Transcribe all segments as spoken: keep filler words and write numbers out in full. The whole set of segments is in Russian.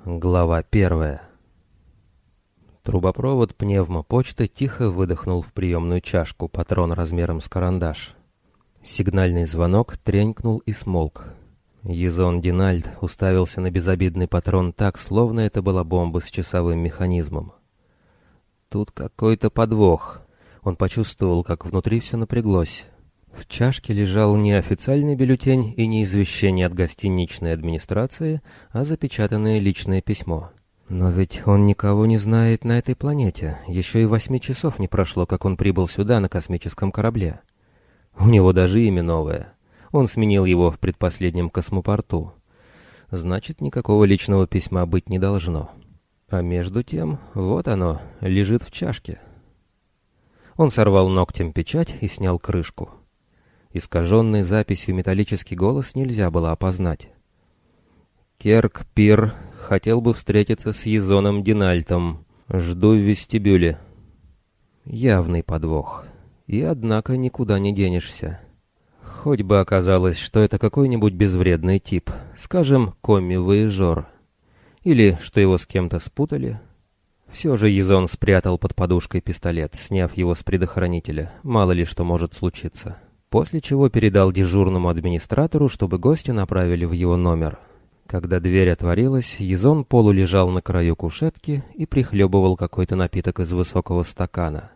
Глава первая. Трубопровод пневмопочты тихо выдохнул в приемную чашку патрон размером с карандаш. Сигнальный звонок тренькнул и смолк. Езон Динальд уставился на безобидный патрон так, словно это была бомба с часовым механизмом. Тут какой-то подвох. Он почувствовал, как внутри все напряглось. В чашке лежал не официальный бюллетень и не извещение от гостиничной администрации, а запечатанное личное письмо. Но ведь он никого не знает на этой планете. Еще и восьми часов не прошло, как он прибыл сюда на космическом корабле. У него даже имя новое. Он сменил его в предпоследнем космопорту. Значит, никакого личного письма быть не должно. А между тем, вот оно, лежит в чашке. Он сорвал ногтем печать и снял крышку. Искаженный записью металлический голос нельзя было опознать. «Керк Пир хотел бы встретиться с Езоном Динальтом. Жду в вестибюле». Явный подвох. И, однако, никуда не денешься. Хоть бы оказалось, что это какой-нибудь безвредный тип, скажем, комми-вояжер. Или что его с кем-то спутали. Все же Езон спрятал под подушкой пистолет, сняв его с предохранителя. Мало ли что может случиться. После чего передал дежурному администратору, чтобы гостя направили в его номер. Когда дверь отворилась, Езон полулежал на краю кушетки и прихлебывал какой-то напиток из высокого стакана.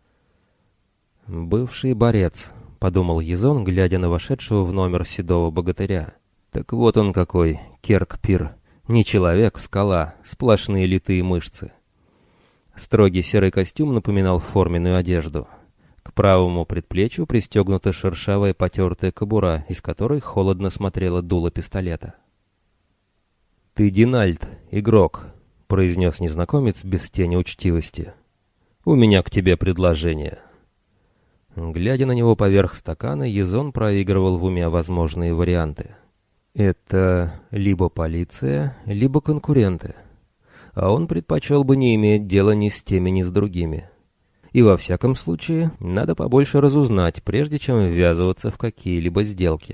«Бывший борец», — подумал Езон, глядя на вошедшего в номер седого богатыря. «Так вот он какой, Керк Пир. Не человек, скала, сплошные литые мышцы». Строгий серый костюм напоминал форменную одежду. К правому предплечью пристегнута шершавая потертая кобура, из которой холодно смотрело дуло пистолета. «Ты Динальд, игрок», — произнес незнакомец без тени учтивости. «У меня к тебе предложение». Глядя на него поверх стакана, Езон проигрывал в уме возможные варианты. Это либо полиция, либо конкуренты. А он предпочел бы не иметь дела ни с теми, ни с другими. И во всяком случае, надо побольше разузнать, прежде чем ввязываться в какие-либо сделки.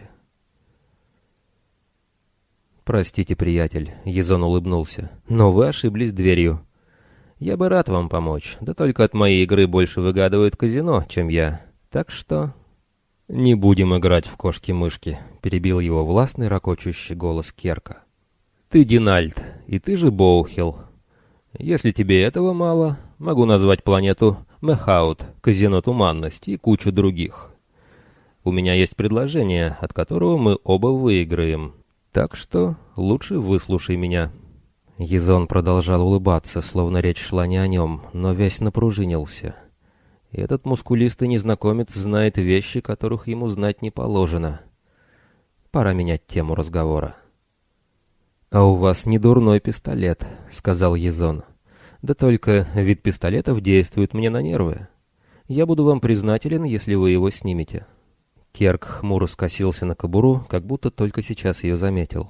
«Простите, приятель», — Езон улыбнулся, — «но вы ошиблись дверью. Я бы рад вам помочь, да только от моей игры больше выгадывают казино, чем я. Так что...» «Не будем играть в кошки-мышки», — перебил его властный ракочущий голос Керка. «Ты Динальд, и ты же Боухилл. Если тебе этого мало, могу назвать планету Мехаут, казино Туманность и кучу других. У меня есть предложение, от которого мы оба выиграем. Так что лучше выслушай меня». Езон продолжал улыбаться, словно речь шла не о нем, но весь напружинился. Этот мускулистый незнакомец знает вещи, которых ему знать не положено. Пора менять тему разговора. «А у вас не дурной пистолет», — сказал Езон. «Да только вид пистолетов действует мне на нервы. Я буду вам признателен, если вы его снимете». Керк хмуро скосился на кобуру, как будто только сейчас ее заметил.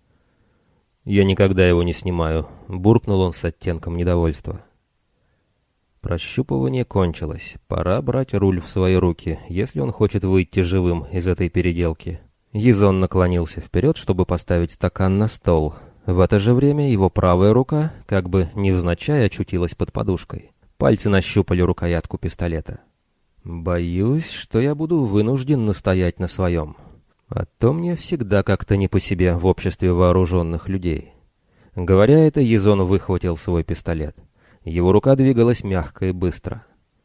«Я никогда его не снимаю», — буркнул он с оттенком недовольства. Прощупывание кончилось. Пора брать руль в свои руки, если он хочет выйти живым из этой переделки. Езон наклонился вперед, чтобы поставить стакан на стол. В это же время его правая рука, как бы невзначай, очутилась под подушкой. Пальцы нащупали рукоятку пистолета. «Боюсь, что я буду вынужден настоять на своем. А то мне всегда как-то не по себе в обществе вооруженных людей». Говоря это, Езон выхватил свой пистолет. Его рука двигалась мягко и быстро.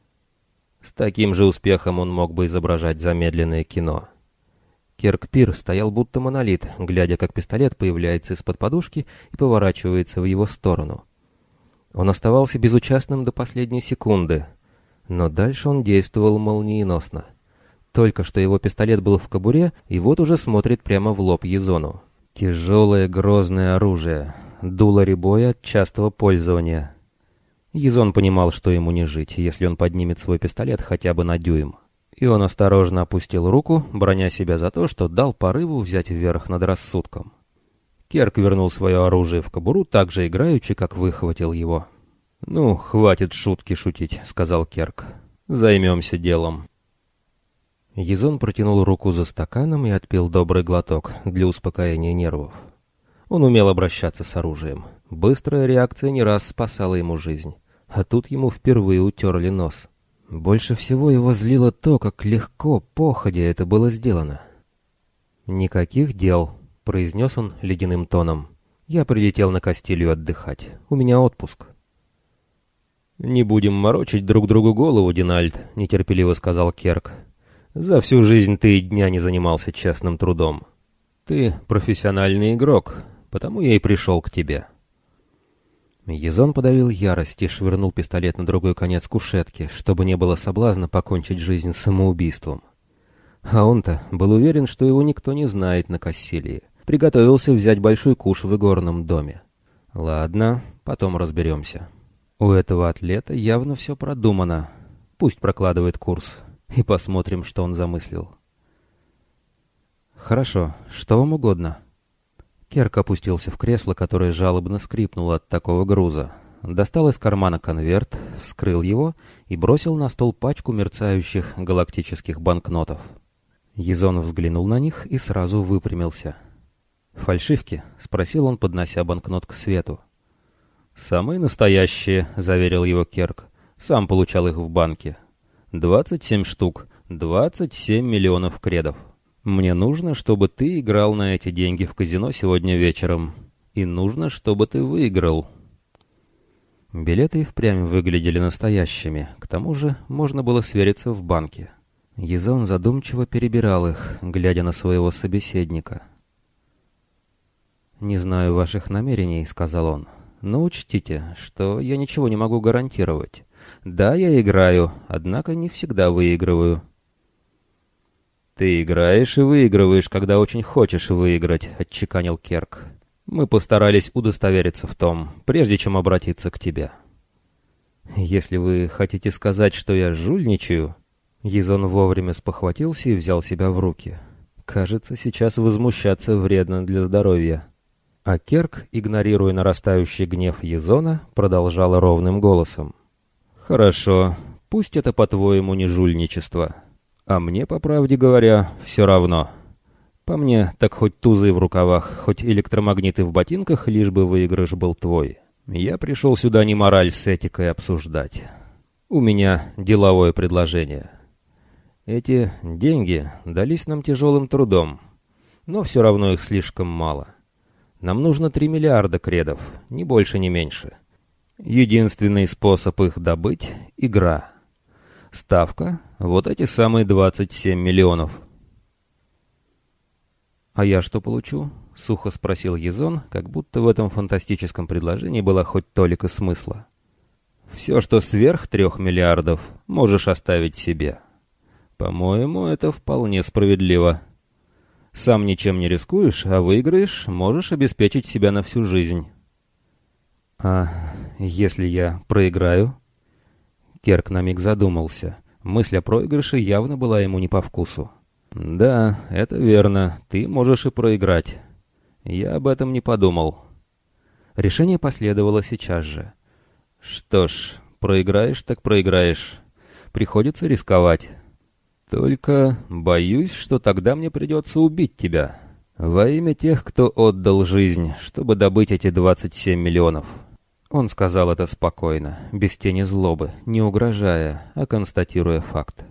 С таким же успехом он мог бы изображать замедленное кино. Керк Пир стоял будто монолит, глядя, как пистолет появляется из-под подушки и поворачивается в его сторону. Он оставался безучастным до последней секунды, но дальше он действовал молниеносно. Только что его пистолет был в кобуре, и вот уже смотрит прямо в лоб Езону. Тяжелое грозное оружие, дуло ребоя от частого пользования. Езон понимал, что ему не жить, если он поднимет свой пистолет хотя бы на дюйм. И он осторожно опустил руку, броня себя за то, что дал порыву взять вверх над рассудком. Керк вернул свое оружие в кобуру так же играючи, как выхватил его. «Ну, хватит шутки шутить», — сказал Керк. «Займемся делом». Езон протянул руку за стаканом и отпил добрый глоток для успокоения нервов. Он умел обращаться с оружием. Быстрая реакция не раз спасала ему жизнь, а тут ему впервые утерли нос. Больше всего его злило то, как легко, походя это было сделано. «Никаких дел», — произнес он ледяным тоном. «Я прилетел на Кастилью отдыхать. У меня отпуск». «Не будем морочить друг другу голову, Динальд», — нетерпеливо сказал Керк. «За всю жизнь ты и дня не занимался честным трудом. Ты профессиональный игрок, потому я и пришел к тебе». Язон подавил ярость и швырнул пистолет на другой конец кушетки, чтобы не было соблазна покончить жизнь самоубийством. А он-то был уверен, что его никто не знает на Кассилии. Приготовился взять большой куш в игорном доме. Ладно, потом разберемся. У этого атлета явно все продумано. Пусть прокладывает курс, и посмотрим, что он замыслил. Хорошо, что вам угодно? Керк опустился в кресло, которое жалобно скрипнуло от такого груза. Достал из кармана конверт, вскрыл его и бросил на стол пачку мерцающих галактических банкнотов. Язон взглянул на них и сразу выпрямился. «Фальшивки?» — спросил он, поднося банкнот к свету. «Самые настоящие», — заверил его Керк. «Сам получал их в банке. Двадцать семь штук, двадцать семь миллионов кредов. Мне нужно, чтобы ты играл на эти деньги в казино сегодня вечером. И нужно, чтобы ты выиграл». Билеты и впрямь выглядели настоящими. К тому же можно было свериться в банке. Язон задумчиво перебирал их, глядя на своего собеседника. «Не знаю ваших намерений», — сказал он. «Но учтите, что я ничего не могу гарантировать. Да, я играю, однако не всегда выигрываю». «Ты играешь и выигрываешь, когда очень хочешь выиграть», — отчеканил Керк. «Мы постарались удостовериться в том, прежде чем обратиться к тебе». «Если вы хотите сказать, что я жульничаю...» Язон вовремя спохватился и взял себя в руки. «Кажется, сейчас возмущаться вредно для здоровья». А Керк, игнорируя нарастающий гнев Язона, продолжал ровным голосом. «Хорошо, пусть это, по-твоему, не жульничество. А мне, по правде говоря, все равно. По мне, так хоть тузы в рукавах, хоть электромагниты в ботинках, лишь бы выигрыш был твой. Я пришел сюда не мораль с этикой обсуждать. У меня деловое предложение. Эти деньги дались нам тяжелым трудом, но все равно их слишком мало. Нам нужно три миллиарда кредов, ни больше, ни меньше. Единственный способ их добыть — игра. Ставка — вот эти самые двадцать семь миллионов. «А я что получу?» — сухо спросил Язон, как будто в этом фантастическом предложении была хоть толика смысла. «Все, что сверх трех миллиардов, можешь оставить себе. По-моему, это вполне справедливо. Сам ничем не рискуешь, а выиграешь, можешь обеспечить себя на всю жизнь». «А если я проиграю?» Керк на миг задумался. Мысль о проигрыше явно была ему не по вкусу. «Да, это верно. Ты можешь и проиграть. Я об этом не подумал». Решение последовало сейчас же. «Что ж, проиграешь так проиграешь. Приходится рисковать. Только боюсь, что тогда мне придется убить тебя. Во имя тех, кто отдал жизнь, чтобы добыть эти двадцать семь миллионов». Он сказал это спокойно, без тени злобы, не угрожая, а констатируя факт.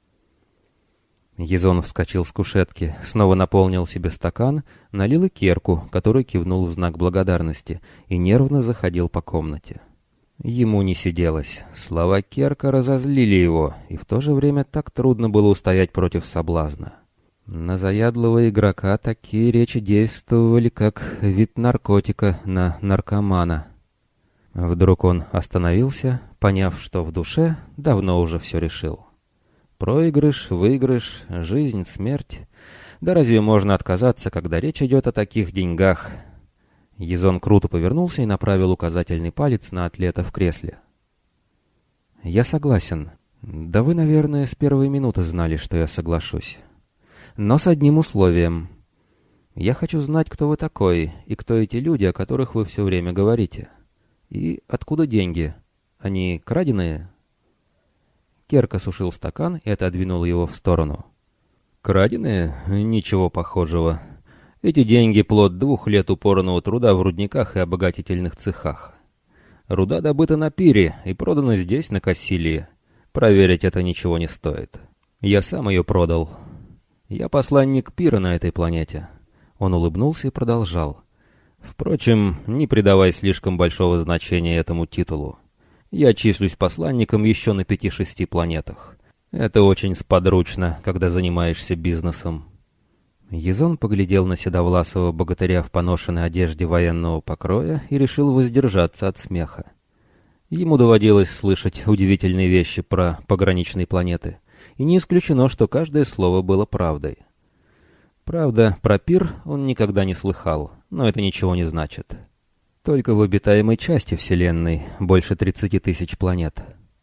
Язон вскочил с кушетки, снова наполнил себе стакан, налил и Керку, который кивнул в знак благодарности, и нервно заходил по комнате. Ему не сиделось. Слова Керка разозлили его, и в то же время так трудно было устоять против соблазна. На заядлого игрока такие речи действовали, как вид наркотика на наркомана. Вдруг он остановился, поняв, что в душе давно уже все решил. Проигрыш, выигрыш, жизнь, смерть. Да разве можно отказаться, когда речь идет о таких деньгах? Язон круто повернулся и направил указательный палец на атлета в кресле. «Я согласен. Да вы, наверное, с первой минуты знали, что я соглашусь. Но с одним условием. Я хочу знать, кто вы такой, и кто эти люди, о которых вы все время говорите. И откуда деньги? Они краденые?» Керк осушил стакан и отодвинул его в сторону. «Краденые? Ничего похожего. Эти деньги — плод двух лет упорного труда в рудниках и обогатительных цехах. Руда добыта на пире и продана здесь, на Кассилии. Проверить это ничего не стоит. Я сам ее продал. Я посланник пира на этой планете». Он улыбнулся и продолжал. «Впрочем, не придавай слишком большого значения этому титулу. Я числюсь посланником еще на пяти-шести планетах. Это очень сподручно, когда занимаешься бизнесом». Язон поглядел на седовласого богатыря в поношенной одежде военного покроя и решил воздержаться от смеха. Ему доводилось слышать удивительные вещи про пограничные планеты, и не исключено, что каждое слово было правдой. Правда, про пир он никогда не слыхал, но это ничего не значит. Только в обитаемой части Вселенной больше тридцати тысяч планет.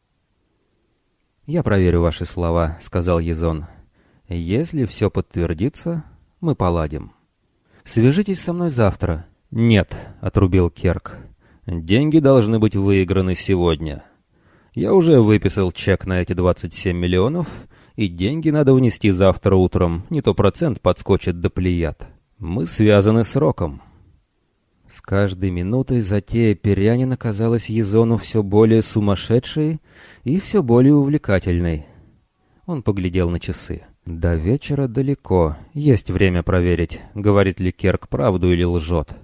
«Я проверю ваши слова», — сказал Язон. «Если все подтвердится, мы поладим. Свяжитесь со мной завтра». «Нет», — отрубил Керк. «Деньги должны быть выиграны сегодня. Я уже выписал чек на эти двадцать семь миллионов, и деньги надо внести завтра утром, не то процент подскочит до плеяд. Мы связаны сроком». С каждой минутой затея Перянина казалась Язону все более сумасшедшей и все более увлекательной. Он поглядел на часы. «До вечера далеко, есть время проверить, говорит ли Керк правду или лжет».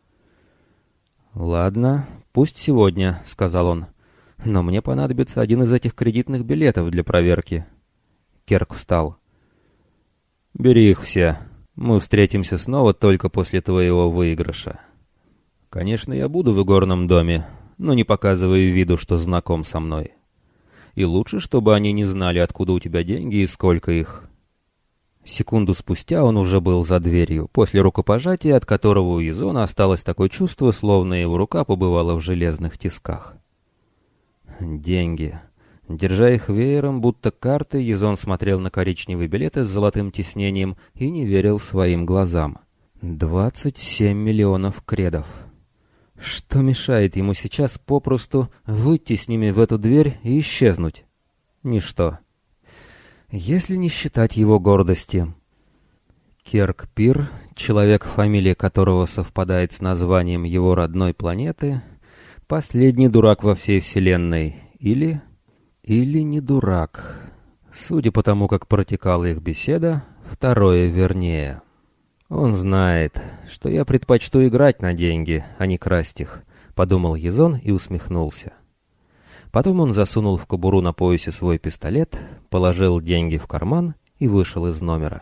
«Ладно, пусть сегодня», — сказал он. «Но мне понадобится один из этих кредитных билетов для проверки». Керк встал. «Бери их все. Мы встретимся снова только после твоего выигрыша. Конечно, я буду в игорном доме, но не показывай виду, что знаком со мной. И лучше, чтобы они не знали, откуда у тебя деньги и сколько их». Секунду спустя он уже был за дверью, после рукопожатия, от которого у Язона осталось такое чувство, словно его рука побывала в железных тисках. Деньги. Держа их веером, будто карты, Язон смотрел на коричневые билеты с золотым тиснением и не верил своим глазам. Двадцать семь миллионов кредов. Что мешает ему сейчас попросту выйти с ними в эту дверь и исчезнуть? Ничто. Если не считать его гордости. Керк Пир, человек, фамилия которого совпадает с названием его родной планеты, последний дурак во всей Вселенной. Или... или не дурак. Судя по тому, как протекала их беседа, второе вернее. «Он знает, что я предпочту играть на деньги, а не красть их», — подумал Язон и усмехнулся. Потом он засунул в кобуру на поясе свой пистолет, положил деньги в карман и вышел из номера.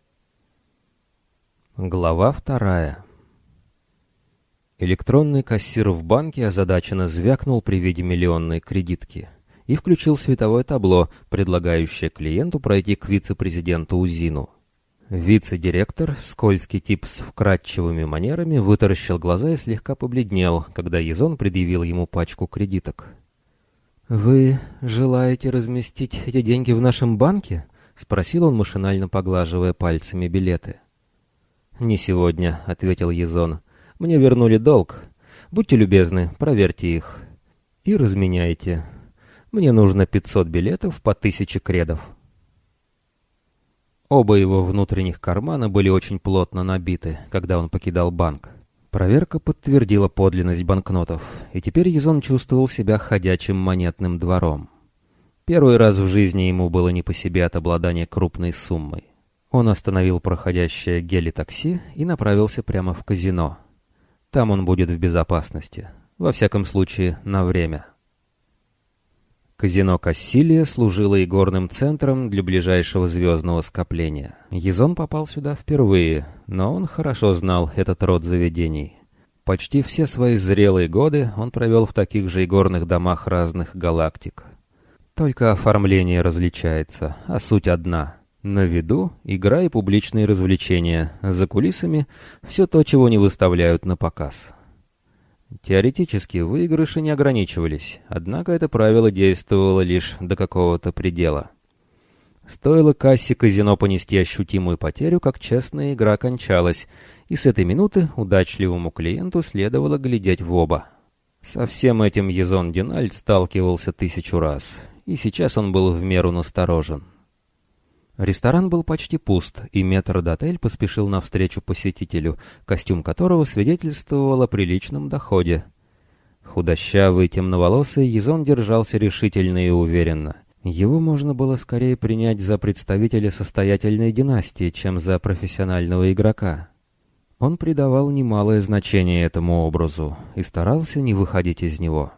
Глава вторая. Электронный кассир в банке озадаченно звякнул при виде миллионной кредитки и включил световое табло, предлагающее клиенту пройти к вице-президенту Узину. Вице-директор, скользкий тип с вкрадчивыми манерами, вытаращил глаза и слегка побледнел, когда Язон предъявил ему пачку кредиток. «Вы желаете разместить эти деньги в нашем банке?» — спросил он, машинально поглаживая пальцами билеты. «Не сегодня», — ответил Язон. «Мне вернули долг. Будьте любезны, проверьте их. И разменяйте. Мне нужно пятьсот билетов по тысяче кредов». Оба его внутренних кармана были очень плотно набиты, когда он покидал банк. Проверка подтвердила подлинность банкнотов, и теперь Язон чувствовал себя ходячим монетным двором. Первый раз в жизни ему было не по себе от обладания крупной суммой. Он остановил проходящее гели-такси и направился прямо в казино. Там он будет в безопасности, во всяком случае, на время. Казино Кассилия служило игорным центром для ближайшего звездного скопления. Язон попал сюда впервые, но он хорошо знал этот род заведений. Почти все свои зрелые годы он провел в таких же игорных домах разных галактик. Только оформление различается, а суть одна. На виду игра и публичные развлечения, за кулисами все то, чего не выставляют на показ. Теоретически выигрыши не ограничивались, однако это правило действовало лишь до какого-то предела. Стоило кассе казино понести ощутимую потерю, как честная игра кончалась, и с этой минуты удачливому клиенту следовало глядеть в оба. Со всем этим Язон Динальд сталкивался тысячу раз, и сейчас он был в меру насторожен. Ресторан был почти пуст, и метрдотель поспешил навстречу посетителю, костюм которого свидетельствовал о приличном доходе. Худощавый, темноволосый, Язон держался решительно и уверенно. Его можно было скорее принять за представителя состоятельной династии, чем за профессионального игрока. Он придавал немалое значение этому образу и старался не выходить из него.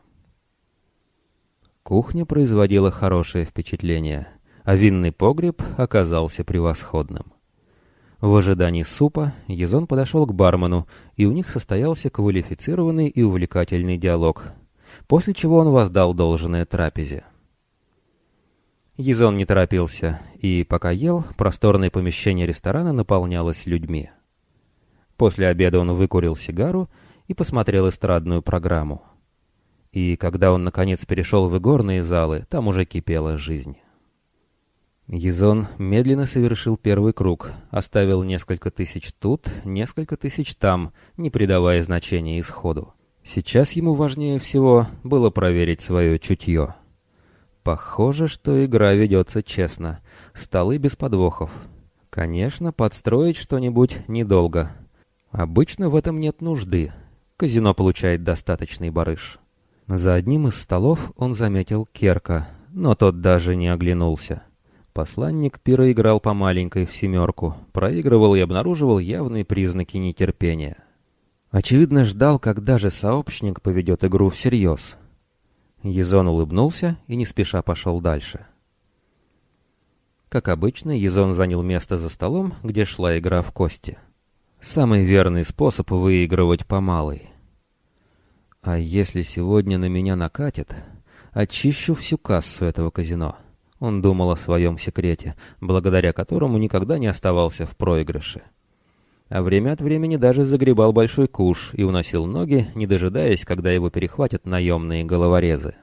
Кухня производила хорошее впечатление, а винный погреб оказался превосходным. В ожидании супа Язон подошел к бармену, и у них состоялся квалифицированный и увлекательный диалог, после чего он воздал должное трапезе. Язон не торопился, и, пока ел, просторное помещение ресторана наполнялось людьми. После обеда он выкурил сигару и посмотрел эстрадную программу. И когда он, наконец, перешел в игорные залы, там уже кипела жизнь. Язон медленно совершил первый круг, оставил несколько тысяч тут, несколько тысяч там, не придавая значения исходу. Сейчас ему важнее всего было проверить свое чутье. Похоже, что игра ведется честно, столы без подвохов. Конечно, подстроить что-нибудь недолго. Обычно в этом нет нужды, казино получает достаточный барыш. За одним из столов он заметил Керка, но тот даже не оглянулся. Посланник пира играл по маленькой в семерку, проигрывал и обнаруживал явные признаки нетерпения. Очевидно, ждал, когда же сообщник поведет игру всерьез. Язон улыбнулся и не спеша пошел дальше. Как обычно, Язон занял место за столом, где шла игра в кости. Самый верный способ выигрывать по малой. А если сегодня на меня накатит, очищу всю кассу этого казино. Он думал о своем секрете, благодаря которому никогда не оставался в проигрыше. А время от времени даже загребал большой куш и уносил ноги, не дожидаясь, когда его перехватят наемные головорезы.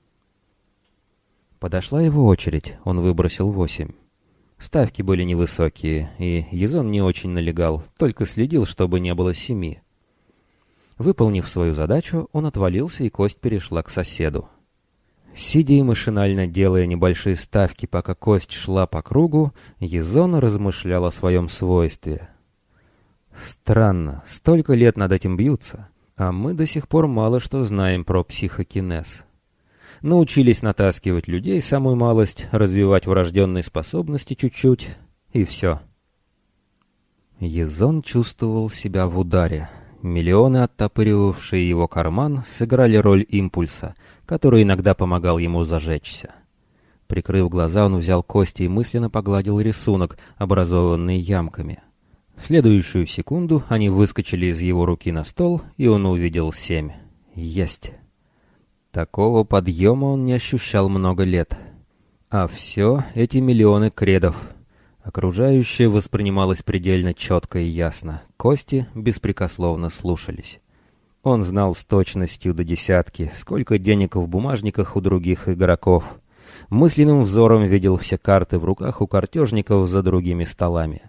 Подошла его очередь, он выбросил восемь. Ставки были невысокие, и Язон не очень налегал, только следил, чтобы не было семи. Выполнив свою задачу, он отвалился, и кость перешла к соседу. Сидя и машинально делая небольшие ставки, пока кость шла по кругу, Язон размышлял о своем свойстве. Странно, столько лет над этим бьются, а мы до сих пор мало что знаем про психокинез. Научились натаскивать людей самую малость, развивать врожденные способности чуть-чуть, и все. Язон чувствовал себя в ударе. Миллионы, оттопыривавшие его карман, сыграли роль импульса, который иногда помогал ему зажечься. Прикрыв глаза, он взял кости и мысленно погладил рисунок, образованный ямками. В следующую секунду они выскочили из его руки на стол, и он увидел семь. Есть! Такого подъема он не ощущал много лет. А все эти миллионы кредов. Окружающее воспринималось предельно четко и ясно. Кости беспрекословно слушались. Он знал с точностью до десятки, сколько денег в бумажниках у других игроков. Мысленным взором видел все карты в руках у картежников за другими столами.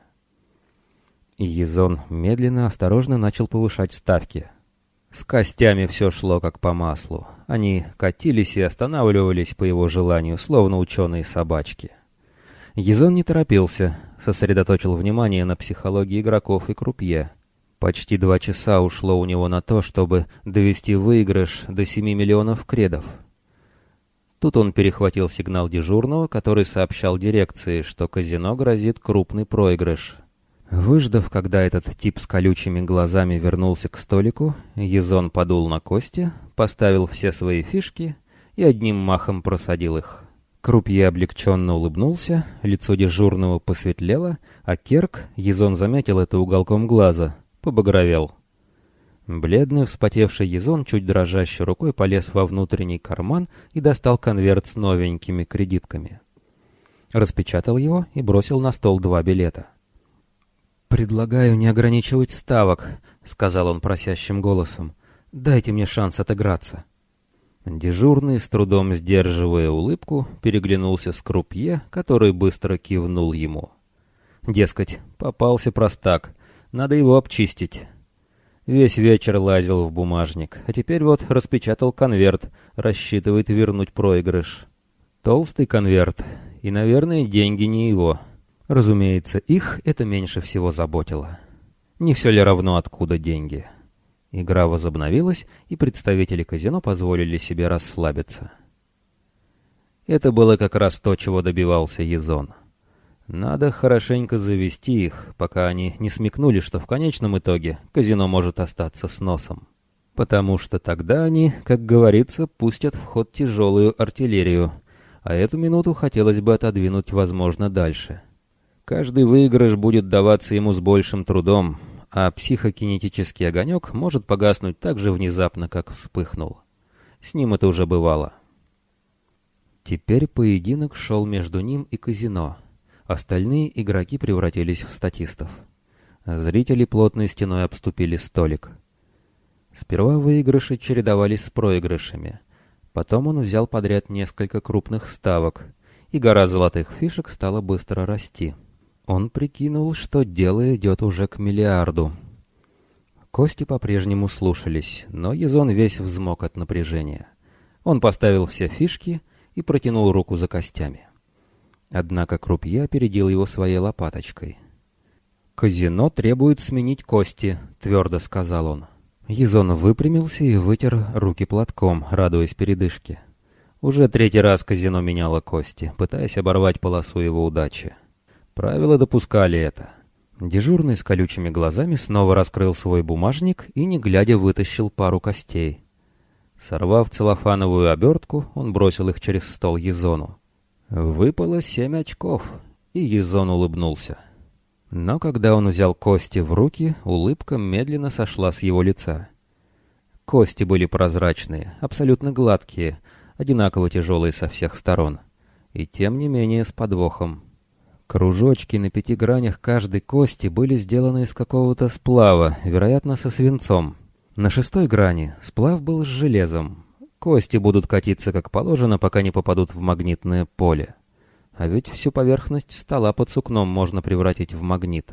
И Язон медленно, осторожно начал повышать ставки. С костями все шло как по маслу. Они катились и останавливались по его желанию, словно ученые собачки. Язон не торопился, сосредоточил внимание на психологии игроков и крупье. Почти два часа ушло у него на то, чтобы довести выигрыш до семи миллионов кредов. Тут он перехватил сигнал дежурного, который сообщал дирекции, что казино грозит крупный проигрыш. Выждав, когда этот тип с колючими глазами вернулся к столику, Язон подул на кости, поставил все свои фишки и одним махом просадил их. Крупье облегченно улыбнулся, лицо дежурного посветлело, а Керк, Язон заметил это уголком глаза, побагровел. Бледный, вспотевший Язон чуть дрожащей рукой полез во внутренний карман и достал конверт с новенькими кредитками. Распечатал его и бросил на стол два билета. «Предлагаю не ограничивать ставок», — сказал он просящим голосом. «Дайте мне шанс отыграться». Дежурный, с трудом сдерживая улыбку, переглянулся с крупье, который быстро кивнул ему. Дескать, попался простак, надо его обчистить. Весь вечер лазил в бумажник, а теперь вот распечатал конверт, рассчитывает вернуть проигрыш. Толстый конверт, и, наверное, деньги не его. Разумеется, их это меньше всего заботило. Не все ли равно, откуда деньги? Игра возобновилась, и представители казино позволили себе расслабиться. Это было как раз то, чего добивался Язон. Надо хорошенько завести их, пока они не смекнули, что в конечном итоге казино может остаться с носом. Потому что тогда они, как говорится, пустят в ход тяжелую артиллерию, а эту минуту хотелось бы отодвинуть, возможно, дальше. Каждый выигрыш будет даваться ему с большим трудом, а психокинетический огонек может погаснуть так же внезапно, как вспыхнул. С ним это уже бывало. Теперь поединок шел между ним и казино. Остальные игроки превратились в статистов. Зрители плотной стеной обступили столик. Сперва выигрыши чередовались с проигрышами. Потом он взял подряд несколько крупных ставок, и гора золотых фишек стала быстро расти. Он прикинул, что дело идет уже к миллиарду. Кости по-прежнему слушались, но Язон весь взмок от напряжения. Он поставил все фишки и протянул руку за костями. Однако крупье опередил его своей лопаточкой. «Казино требует сменить кости», — твердо сказал он. Язон выпрямился и вытер руки платком, радуясь передышке. Уже третий раз казино меняло кости, пытаясь оборвать полосу его удачи. Правила допускали это. Дежурный с колючими глазами снова раскрыл свой бумажник и, не глядя, вытащил пару костей. Сорвав целлофановую обертку, он бросил их через стол Язону. Выпало семь очков, и Язон улыбнулся. Но когда он взял кости в руки, улыбка медленно сошла с его лица. Кости были прозрачные, абсолютно гладкие, одинаково тяжелые со всех сторон. И тем не менее с подвохом. Кружочки на пяти гранях каждой кости были сделаны из какого-то сплава, вероятно, со свинцом. На шестой грани сплав был с железом. Кости будут катиться как положено, пока не попадут в магнитное поле. А ведь всю поверхность стола под сукном можно превратить в магнит.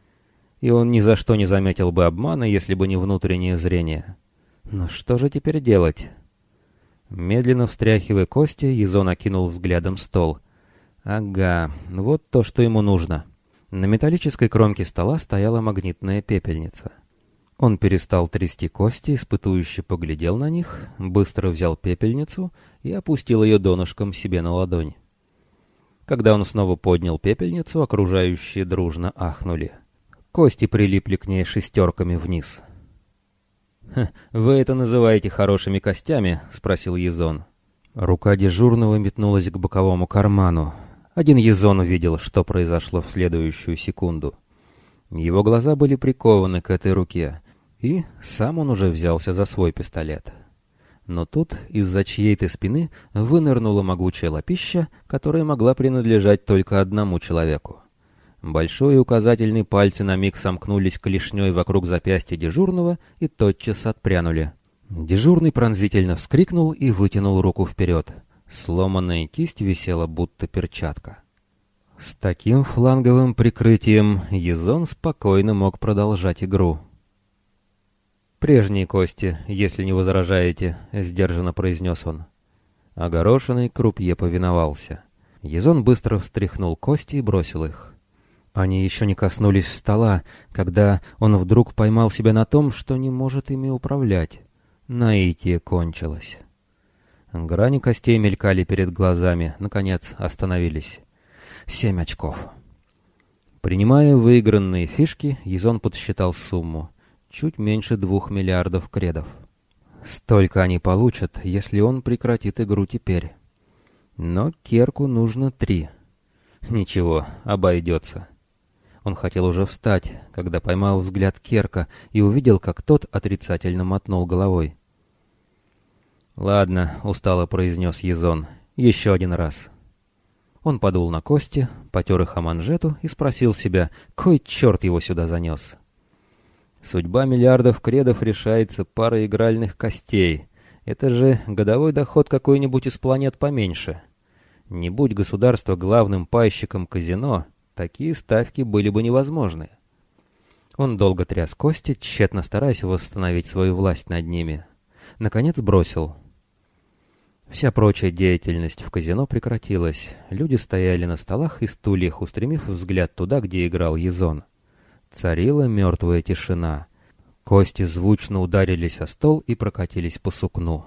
И он ни за что не заметил бы обмана, если бы не внутреннее зрение. Но что же теперь делать? Медленно встряхивая кости, Язон окинул взглядом стол. Ага, вот то, что ему нужно. На металлической кромке стола стояла магнитная пепельница. Он перестал трясти кости, испытующе поглядел на них, быстро взял пепельницу и опустил ее донышком себе на ладонь. Когда он снова поднял пепельницу, окружающие дружно ахнули. Кости прилипли к ней шестерками вниз. «Хм, вы это называете хорошими костями?» — спросил Язон. Рука дежурного метнулась к боковому карману. Один Язон увидел, что произошло в следующую секунду. Его глаза были прикованы к этой руке, и сам он уже взялся за свой пистолет. Но тут из-за чьей-то спины вынырнула могучая лапища, которая могла принадлежать только одному человеку. Большой и указательный пальцы на миг сомкнулись клешней вокруг запястья дежурного и тотчас отпрянули. Дежурный пронзительно вскрикнул и вытянул руку вперед. Сломанная кисть висела, будто перчатка. С таким фланговым прикрытием Язон спокойно мог продолжать игру. «Прежние кости, если не возражаете», — сдержанно произнес он. Огорошенный крупье повиновался. Язон быстро встряхнул кости и бросил их. Они еще не коснулись стола, когда он вдруг поймал себя на том, что не может ими управлять. Наитие кончилось. Грани костей мелькали перед глазами, наконец остановились. Семь очков. Принимая выигранные фишки, Язон подсчитал сумму. Чуть меньше двух миллиардов кредов. Столько они получат, если он прекратит игру теперь. Но Керку нужно три. Ничего, обойдется. Он хотел уже встать, когда поймал взгляд Керка и увидел, как тот отрицательно мотнул головой. «Ладно», — устало произнес Язон, — «еще один раз». Он подул на кости, потер их о манжету и спросил себя, кой черт его сюда занес. Судьба миллиардов кредов решается парой игральных костей. Это же годовой доход какой-нибудь из планет поменьше. Не будь государство главным пайщиком казино, такие ставки были бы невозможны. Он долго тряс кости, тщетно стараясь восстановить свою власть над ними. Наконец бросил. Вся прочая деятельность в казино прекратилась. Люди стояли на столах и стульях, устремив взгляд туда, где играл Язон. Царила мертвая тишина. Кости звучно ударились о стол и прокатились по сукну.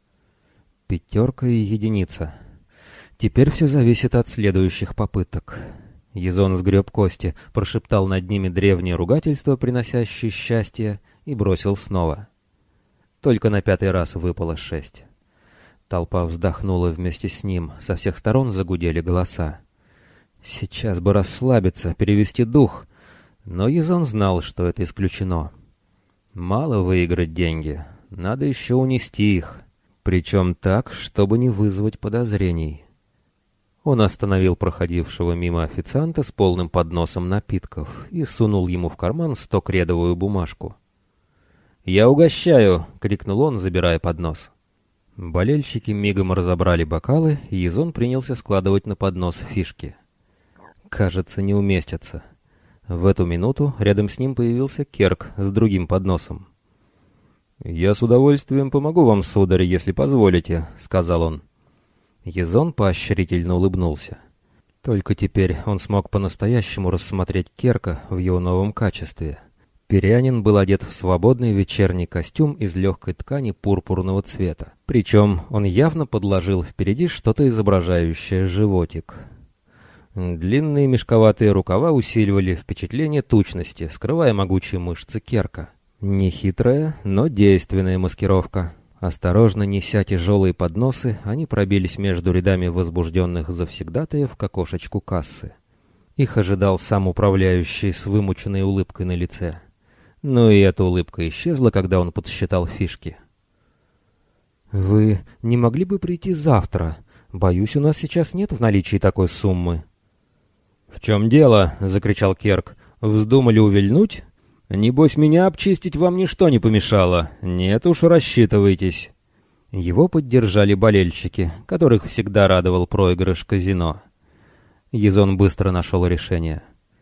Пятерка и единица. Теперь все зависит от следующих попыток. Язон сгреб кости, прошептал над ними древнее ругательство, приносящее счастье, и бросил снова. Только на пятый раз выпало шесть. Толпа вздохнула вместе с ним, со всех сторон загудели голоса. Сейчас бы расслабиться, перевести дух. Но Язон знал, что это исключено. Мало выиграть деньги, надо еще унести их. Причем так, чтобы не вызвать подозрений. Он остановил проходившего мимо официанта с полным подносом напитков и сунул ему в карман стокредовую бумажку. «Я угощаю!» — крикнул он, забирая поднос. Болельщики мигом разобрали бокалы, и Язон принялся складывать на поднос фишки. Кажется, не уместятся. В эту минуту рядом с ним появился Керк с другим подносом. «Я с удовольствием помогу вам, сударь, если позволите», — сказал он. Язон поощрительно улыбнулся. Только теперь он смог по-настоящему рассмотреть Керка в его новом качестве. Пирянин был одет в свободный вечерний костюм из легкой ткани пурпурного цвета. Причем он явно подложил впереди что-то изображающее животик. Длинные мешковатые рукава усиливали впечатление тучности, скрывая могучие мышцы Керка. Нехитрая, но действенная маскировка. Осторожно неся тяжелые подносы, они пробились между рядами возбужденных завсегдатаев к окошечку кассы. Их ожидал сам управляющий с вымученной улыбкой на лице. Но и эта улыбка исчезла, когда он подсчитал фишки. «Вы не могли бы прийти завтра? Боюсь, у нас сейчас нет в наличии такой суммы». «В чем дело?» — закричал Керк. «Вздумали увильнуть? Небось, меня обчистить вам ничто не помешало. Нет уж, рассчитывайтесь». Его поддержали болельщики, которых всегда радовал проигрыш казино. Язон быстро нашел решение.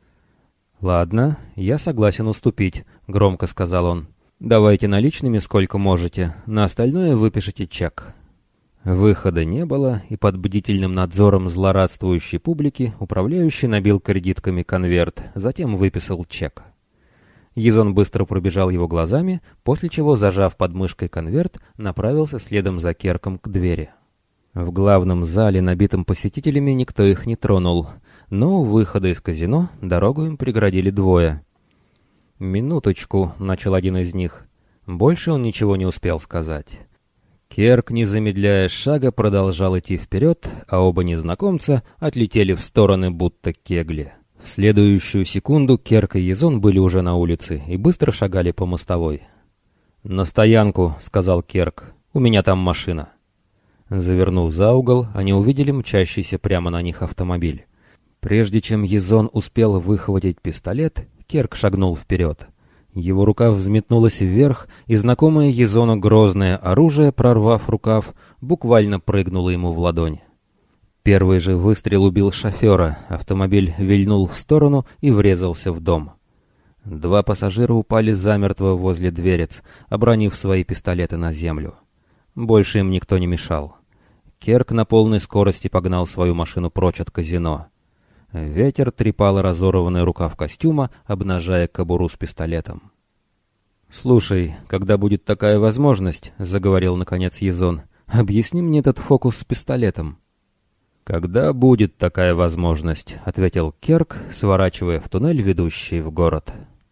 «Ладно, я согласен уступить», — громко сказал он. «Давайте наличными сколько можете, на остальное выпишите чек». Выхода не было, и под бдительным надзором злорадствующей публики управляющий набил кредитками конверт, затем выписал чек. Язон быстро пробежал его глазами, после чего, зажав под мышкой конверт, направился следом за Керком к двери. В главном зале, набитом посетителями, никто их не тронул, но у выхода из казино дорогу им преградили двое. «Минуточку», — начал один из них. Больше он ничего не успел сказать. Керк, не замедляя шага, продолжал идти вперед, а оба незнакомца отлетели в стороны, будто кегли. В следующую секунду Керк и Язон были уже на улице и быстро шагали по мостовой. «На стоянку», — сказал Керк, — «у меня там машина». Завернув за угол, они увидели мчащийся прямо на них автомобиль. Прежде чем Язон успел выхватить пистолет, Керк шагнул вперед. Его рука взметнулась вверх, и знакомое Язону грозное оружие, прорвав рукав, буквально прыгнуло ему в ладонь. Первый же выстрел убил шофера, автомобиль вильнул в сторону и врезался в дом. Два пассажира упали замертво возле дверец, обронив свои пистолеты на землю. Больше им никто не мешал. Керк на полной скорости погнал свою машину прочь от казино. Ветер трепал разорванный рукав костюма, обнажая кобуру с пистолетом. «Слушай, когда будет такая возможность, — заговорил наконец Язон, — объясни мне этот фокус с пистолетом». «Когда будет такая возможность, — ответил Керк, сворачивая в туннель, ведущий в город».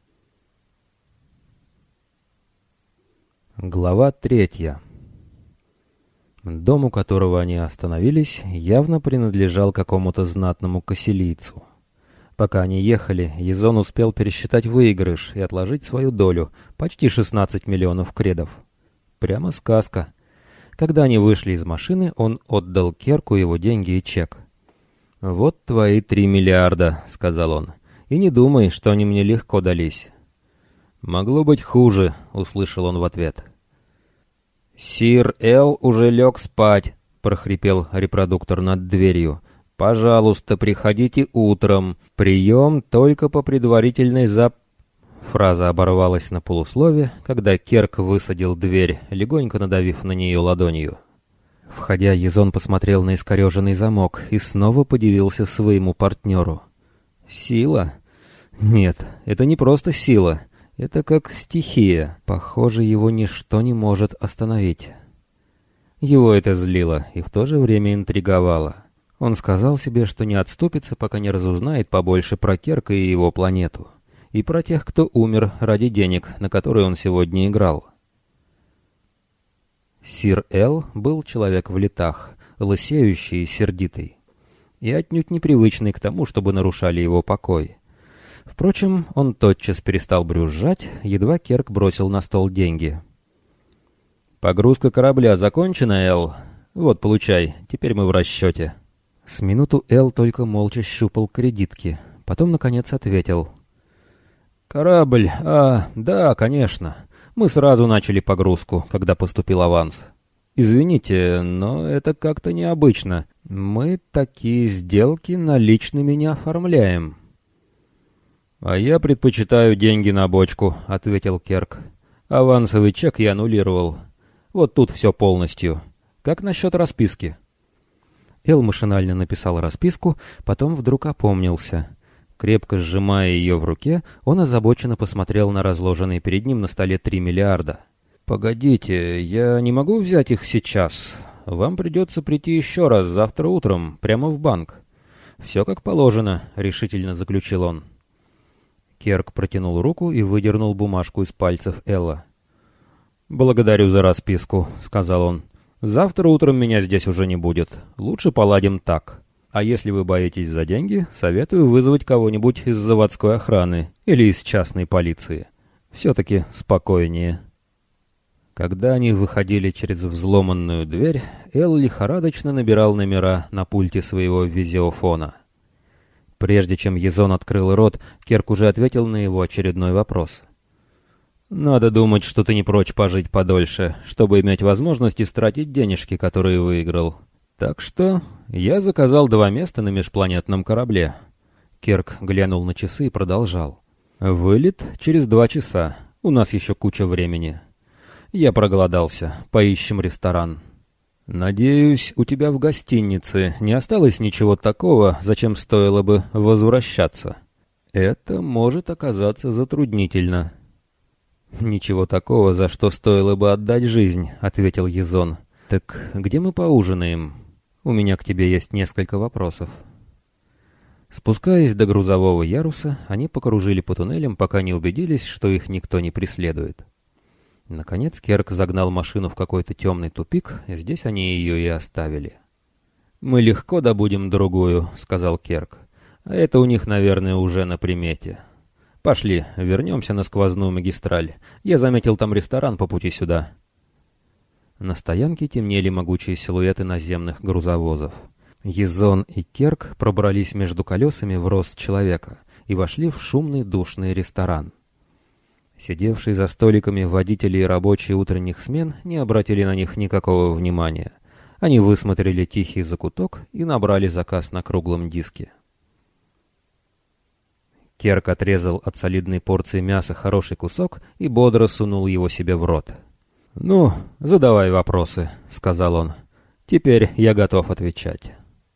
Глава третья. Дом, у которого они остановились, явно принадлежал какому-то знатному кассилийцу. Пока они ехали, Язон успел пересчитать выигрыш и отложить свою долю, почти шестнадцать миллионов кредов. Прямо сказка. Когда они вышли из машины, он отдал Керку его деньги и чек. «Вот твои три миллиарда», — сказал он, — «и не думай, что они мне легко дались». «Могло быть хуже», — услышал он в ответ. «Сир Эл уже лег спать», — прохрипел репродуктор над дверью. «Пожалуйста, приходите утром. Прием только по предварительной зап...» Фраза оборвалась на полуслове, когда Керк высадил дверь, легонько надавив на нее ладонью. Входя, Езон посмотрел на искореженный замок и снова подивился своему партнеру. «Сила? Нет, это не просто сила. Это как стихия. Похоже, его ничто не может остановить». Его это злило и в то же время интриговало. Он сказал себе, что не отступится, пока не разузнает побольше про Керка и его планету, и про тех, кто умер ради денег, на которые он сегодня играл. Сир Эл был человек в летах, лысеющий и сердитый, и отнюдь непривычный к тому, чтобы нарушали его покой. Впрочем, он тотчас перестал брюзжать, едва Керк бросил на стол деньги. «Погрузка корабля закончена, Эл? Вот, получай, теперь мы в расчете». С минуту Эл только молча щупал кредитки, потом, наконец, ответил. «Корабль, а, да, конечно. Мы сразу начали погрузку, когда поступил аванс. Извините, но это как-то необычно. Мы такие сделки наличными не оформляем». «А я предпочитаю деньги на бочку», — ответил Керк. «Авансовый чек я аннулировал. Вот тут все полностью. Как насчет расписки?» Эл машинально написал расписку, потом вдруг опомнился. Крепко сжимая ее в руке, он озабоченно посмотрел на разложенные перед ним на столе три миллиарда. «Погодите, я не могу взять их сейчас. Вам придется прийти еще раз завтра утром, прямо в банк. Все как положено», — решительно заключил он. Керк протянул руку и выдернул бумажку из пальцев Элла. «Благодарю за расписку», — сказал он. «Завтра утром меня здесь уже не будет. Лучше поладим так. А если вы боитесь за деньги, советую вызвать кого-нибудь из заводской охраны или из частной полиции. Все-таки спокойнее». Когда они выходили через взломанную дверь, Эл лихорадочно набирал номера на пульте своего визиофона. Прежде чем Езон открыл рот, Керк уже ответил на его очередной вопрос. «Надо думать, что ты не прочь пожить подольше, чтобы иметь возможность истратить денежки, которые выиграл. Так что я заказал два места на межпланетном корабле». Керк глянул на часы и продолжал. «Вылет через два часа. У нас еще куча времени. Я проголодался. Поищем ресторан. Надеюсь, у тебя в гостинице не осталось ничего такого, зачем стоило бы возвращаться. Это может оказаться затруднительно». «Ничего такого, за что стоило бы отдать жизнь», — ответил Езон. «Так где мы поужинаем? У меня к тебе есть несколько вопросов». Спускаясь до грузового яруса, они покружили по туннелям, пока не убедились, что их никто не преследует. Наконец Керк загнал машину в какой-то темный тупик, и здесь они ее и оставили. «Мы легко добудем другую», — сказал Керк. «А это у них, наверное, уже на примете. Пошли, вернемся на сквозную магистраль. Я заметил там ресторан по пути сюда». На стоянке темнели могучие силуэты наземных грузовозов. Езон и Керк пробрались между колесами в рост человека и вошли в шумный душный ресторан. Сидевшие за столиками водители и рабочие утренних смен не обратили на них никакого внимания. Они высмотрели тихий закуток и набрали заказ на круглом диске. Керк отрезал от солидной порции мяса хороший кусок и бодро сунул его себе в рот. «Ну, задавай вопросы», — сказал он. «Теперь я готов отвечать».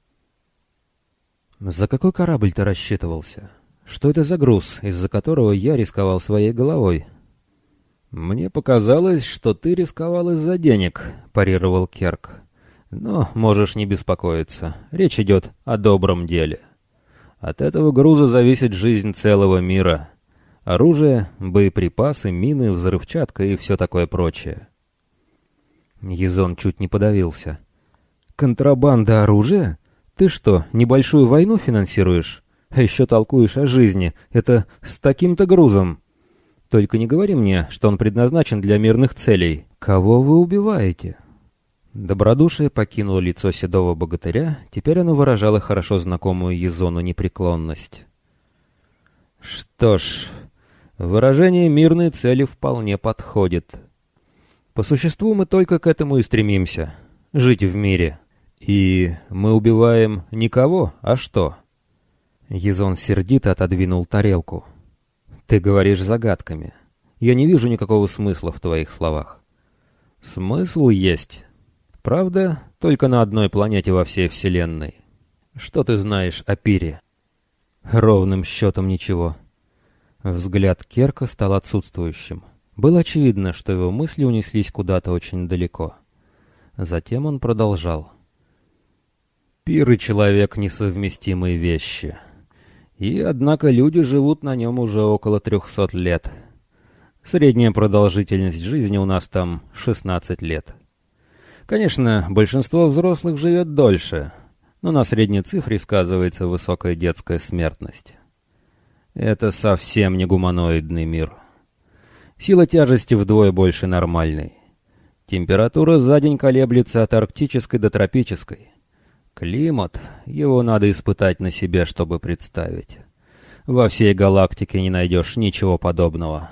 «За какой корабль ты рассчитывался? Что это за груз, из-за которого я рисковал своей головой?» «Мне показалось, что ты рисковал из-за денег», — парировал Керк. «Но можешь не беспокоиться. Речь идет о добром деле. От этого груза зависит жизнь целого мира. Оружие, боеприпасы, мины, взрывчатка и все такое прочее». Езон чуть не подавился. «Контрабанда оружия? Ты что, небольшую войну финансируешь? А еще толкуешь о жизни. Это с таким-то грузом. Только не говори мне, что он предназначен для мирных целей. Кого вы убиваете?» Добродушие покинуло лицо седого богатыря, теперь оно выражало хорошо знакомую Езону непреклонность. «Что ж, выражение мирной цели вполне подходит. По существу мы только к этому и стремимся — жить в мире. И мы убиваем не кого, а что?» Езон сердито отодвинул тарелку. «Ты говоришь загадками. Я не вижу никакого смысла в твоих словах». «Смысл есть. Правда, только на одной планете во всей Вселенной. Что ты знаешь о Пире? Ровным счетом ничего. Взгляд Керка стал отсутствующим. Было очевидно, что его мысли унеслись куда-то очень далеко. Затем он продолжал. Пир и человек — несовместимые вещи. И, однако, люди живут на нем уже около трехсот лет. Средняя продолжительность жизни у нас там шестнадцать лет. Конечно, большинство взрослых живет дольше, но на средней цифре сказывается высокая детская смертность. Это совсем не гуманоидный мир. Сила тяжести вдвое больше нормальной. Температура за день колеблется от арктической до тропической. Климат, его надо испытать на себе, чтобы представить. Во всей галактике не найдешь ничего подобного.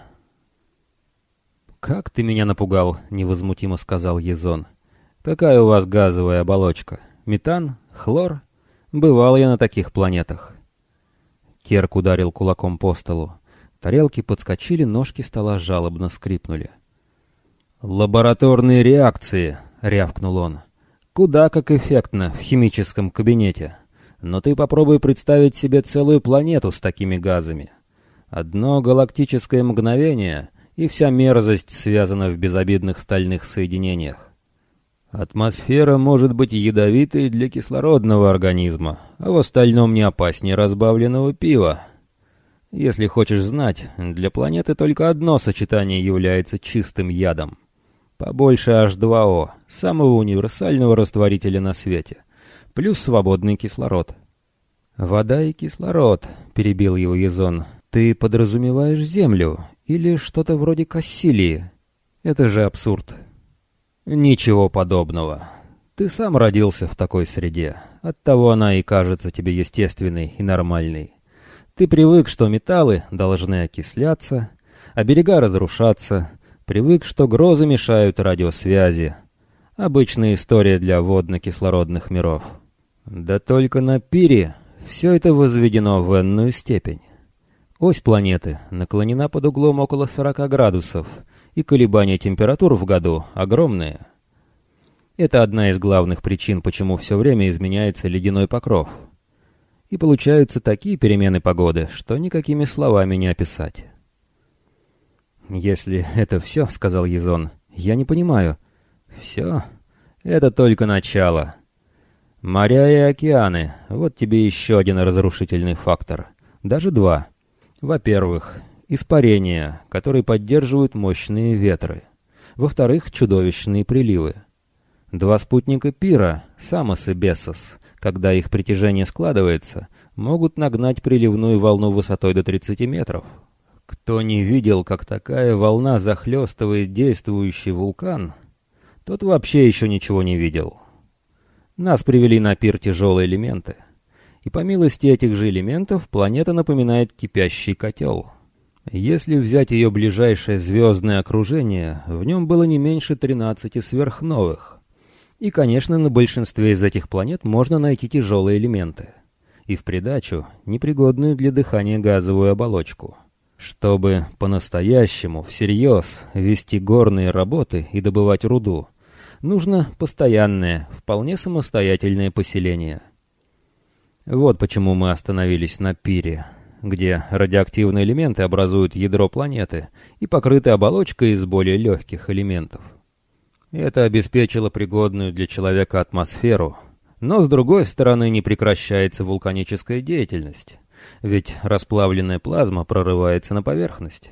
«Как ты меня напугал», — невозмутимо сказал Езон. «Какая у вас газовая оболочка? Метан? Хлор? Бывал я на таких планетах». Керк ударил кулаком по столу. Тарелки подскочили, ножки стола жалобно скрипнули. «Лабораторные реакции», — рявкнул он. «Куда как эффектно в химическом кабинете. Но ты попробуй представить себе целую планету с такими газами. Одно галактическое мгновение, и вся мерзость связана в безобидных стальных соединениях. Атмосфера может быть ядовитой для кислородного организма, а в остальном не опаснее разбавленного пива. Если хочешь знать, для планеты только одно сочетание является чистым ядом. Побольше эйч два о, самого универсального растворителя на свете, плюс свободный кислород. «Вода и кислород», — перебил его Езон. «Ты подразумеваешь Землю или что-то вроде Кассилии? Это же абсурд». «Ничего подобного. Ты сам родился в такой среде, оттого она и кажется тебе естественной и нормальной. Ты привык, что металлы должны окисляться, а берега разрушаться, привык, что грозы мешают радиосвязи. Обычная история для водно-кислородных миров. Да только на Пире все это возведено в энную степень. Ось планеты наклонена под углом около сорока градусов, и колебания температур в году огромные. Это одна из главных причин, почему все время изменяется ледяной покров. И получаются такие перемены погоды, что никакими словами не описать. «Если это все, — сказал Езон, — я не понимаю». «Все? Это только начало. Моря и океаны — вот тебе еще один разрушительный фактор. Даже два. Во-первых, испарения, которые поддерживают мощные ветры. Во-вторых, чудовищные приливы. Два спутника Пира, Самос и Бесос, когда их притяжение складывается, могут нагнать приливную волну высотой до тридцати метров. Кто не видел, как такая волна захлестывает действующий вулкан, тот вообще еще ничего не видел. Нас привели на Пир тяжелые элементы. И по милости этих же элементов планета напоминает кипящий котел. Если взять ее ближайшее звездное окружение, в нем было не меньше тринадцати сверхновых. И, конечно, на большинстве из этих планет можно найти тяжелые элементы. И в придачу непригодную для дыхания газовую оболочку. Чтобы по-настоящему, всерьез, вести горные работы и добывать руду, нужно постоянное, вполне самостоятельное поселение. Вот почему мы остановились на Пире, где радиоактивные элементы образуют ядро планеты и покрыты оболочкой из более легких элементов. Это обеспечило пригодную для человека атмосферу, но, с другой стороны, не прекращается вулканическая деятельность, ведь расплавленная плазма прорывается на поверхность.